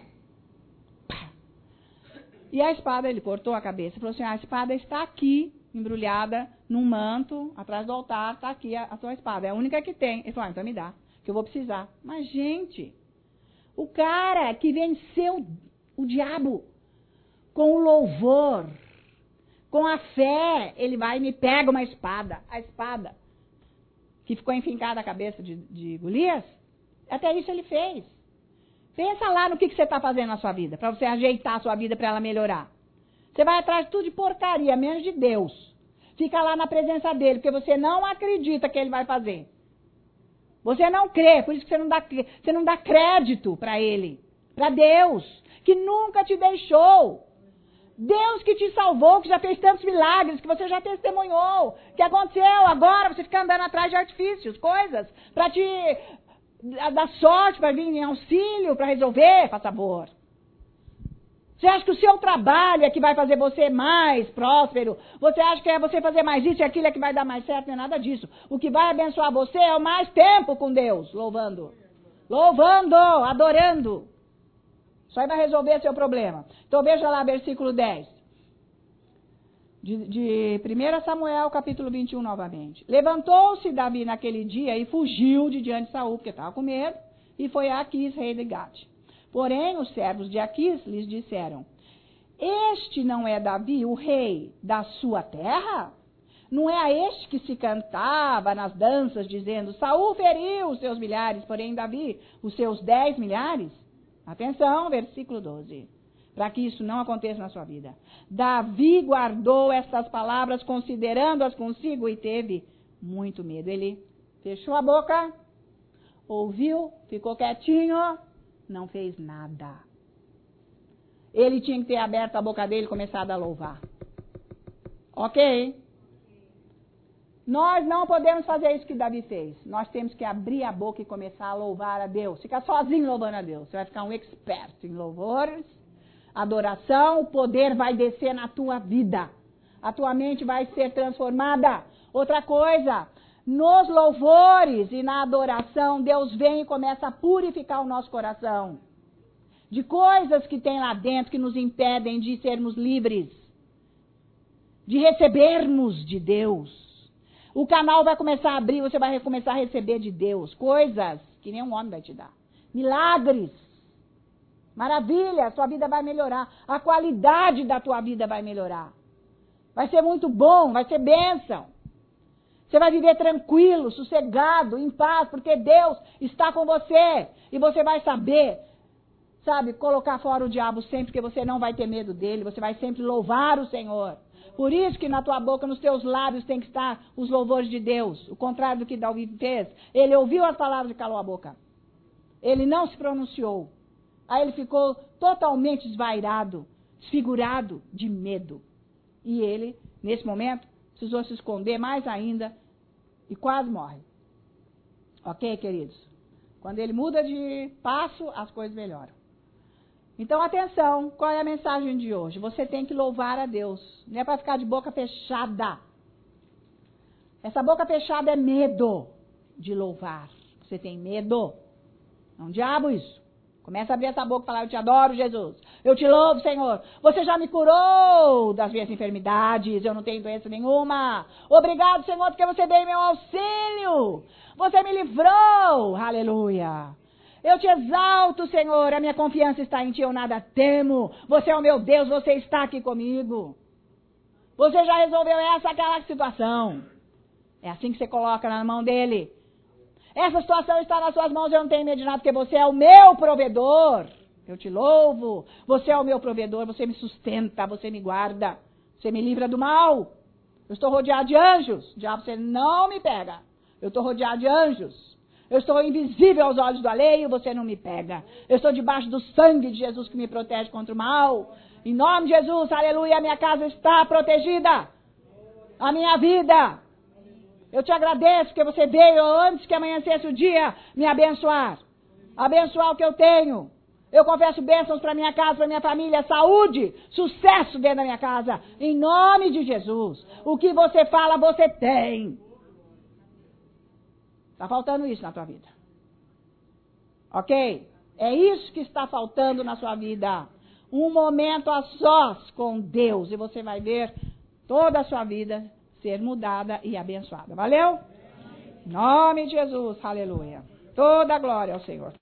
S1: E a espada, ele cortou a cabeça, falou assim, a espada está aqui, embrulhada num manto, atrás do altar, está aqui a sua espada. É a única que tem. Ele falou, então me dá, que eu vou precisar. Mas, gente, o cara que venceu o diabo com o louvor, com a fé, ele vai e me pega uma espada. A espada que ficou enfincada na cabeça de Golias, até isso ele fez. Pensa lá no que você está fazendo na sua vida, para você ajeitar a sua vida para ela melhorar. Você vai atrás de tudo de porcaria, menos de Deus. Fica lá na presença dele, porque você não acredita que ele vai fazer. Você não crê, por isso que você não dá crédito para ele. Para Deus, que nunca te deixou. Deus que te salvou, que já fez tantos milagres, que você já testemunhou. Que aconteceu agora, você fica andando atrás de artifícios, coisas, para te dar sorte, para vir em auxílio, para resolver, por favor. Você acha que o seu trabalho é que vai fazer você mais próspero? Você acha que é você fazer mais isso e aquilo é que vai dar mais certo? Não é nada disso. O que vai abençoar você é o mais tempo com Deus, louvando. Louvando, adorando. Isso aí vai resolver seu problema. Então veja lá, versículo 10. De 1 Samuel, capítulo 21, novamente. Levantou-se Davi naquele dia e fugiu de diante de Saul, porque estava com medo, e foi a Aquis, rei de Gate. Porém, os servos de Aquis lhes disseram, este não é Davi, o rei da sua terra? Não é a este que se cantava nas danças, dizendo, Saul feriu os seus milhares, porém Davi os seus 10 milhares? Atenção, versículo 12, para que isso não aconteça na sua vida. Davi guardou estas palavras, considerando-as consigo, e teve muito medo. Ele fechou a boca, ouviu, ficou quietinho, não fez nada. Ele tinha que ter aberto a boca dele e começado a louvar. Ok? Nós não podemos fazer isso que Davi fez. Nós temos que abrir a boca e começar a louvar a Deus. Fica sozinho louvando a Deus. Você vai ficar um expert em louvores, adoração, o poder vai descer na tua vida. A tua mente vai ser transformada. Outra coisa, nos louvores e na adoração, Deus vem e começa a purificar o nosso coração. De coisas que tem lá dentro que nos impedem de sermos livres. De recebermos de Deus. O canal vai começar a abrir, você vai começar a receber de Deus coisas que nenhum homem vai te dar. Milagres. Maravilha, a sua vida vai melhorar. A qualidade da tua vida vai melhorar. Vai ser muito bom, vai ser bênção. Você vai viver tranquilo, sossegado, em paz, porque Deus está com você. E você vai saber, colocar fora o diabo sempre, porque você não vai ter medo dele. Você vai sempre louvar o Senhor. Por isso que na tua boca, nos teus lábios, tem que estar os louvores de Deus. O contrário do que Davi fez. Ele ouviu as palavras e calou a boca. Ele não se pronunciou. Aí ele ficou totalmente desvairado, desfigurado de medo. E ele, nesse momento, precisou se esconder mais ainda e quase morre. Ok, queridos? Quando ele muda de passo, as coisas melhoram. Então, atenção, qual é a mensagem de hoje? Você tem que louvar a Deus. Não é para ficar de boca fechada. Essa boca fechada é medo de louvar. Você tem medo. É um diabo isso. Começa a abrir essa boca e falar, eu te adoro, Jesus. Eu te louvo, Senhor. Você já me curou das minhas enfermidades. Eu não tenho doença nenhuma. Obrigado, Senhor, porque você veio em meu auxílio. Você me livrou. Aleluia. Eu te exalto, Senhor, a minha confiança está em Ti, eu nada temo. Você é o meu Deus, você está aqui comigo. Você já resolveu aquela situação. É assim que você coloca na mão dele. Essa situação está nas suas mãos, eu não tenho medo de nada, porque você é o meu provedor. Eu te louvo. Você é o meu provedor, você me sustenta, você me guarda. Você me livra do mal. Eu estou rodeado de anjos. Diabo, você não me pega. Eu estou rodeado de anjos. Eu estou invisível aos olhos do alheio, você não me pega. Eu estou debaixo do sangue de Jesus que me protege contra o mal. Em nome de Jesus, aleluia, a minha casa está protegida. A minha vida. Eu te agradeço porque você veio antes que amanhecesse o dia me abençoar. Abençoar o que eu tenho. Eu confesso bênçãos para minha casa, para minha família, saúde, sucesso dentro da minha casa. Em nome de Jesus. O que você fala, você tem. Está faltando isso na tua vida. Ok? É isso que está faltando na sua vida. Um momento a sós com Deus. E você vai ver toda a sua vida ser mudada e abençoada. Valeu? Em nome de Jesus. Aleluia. Toda a glória ao Senhor.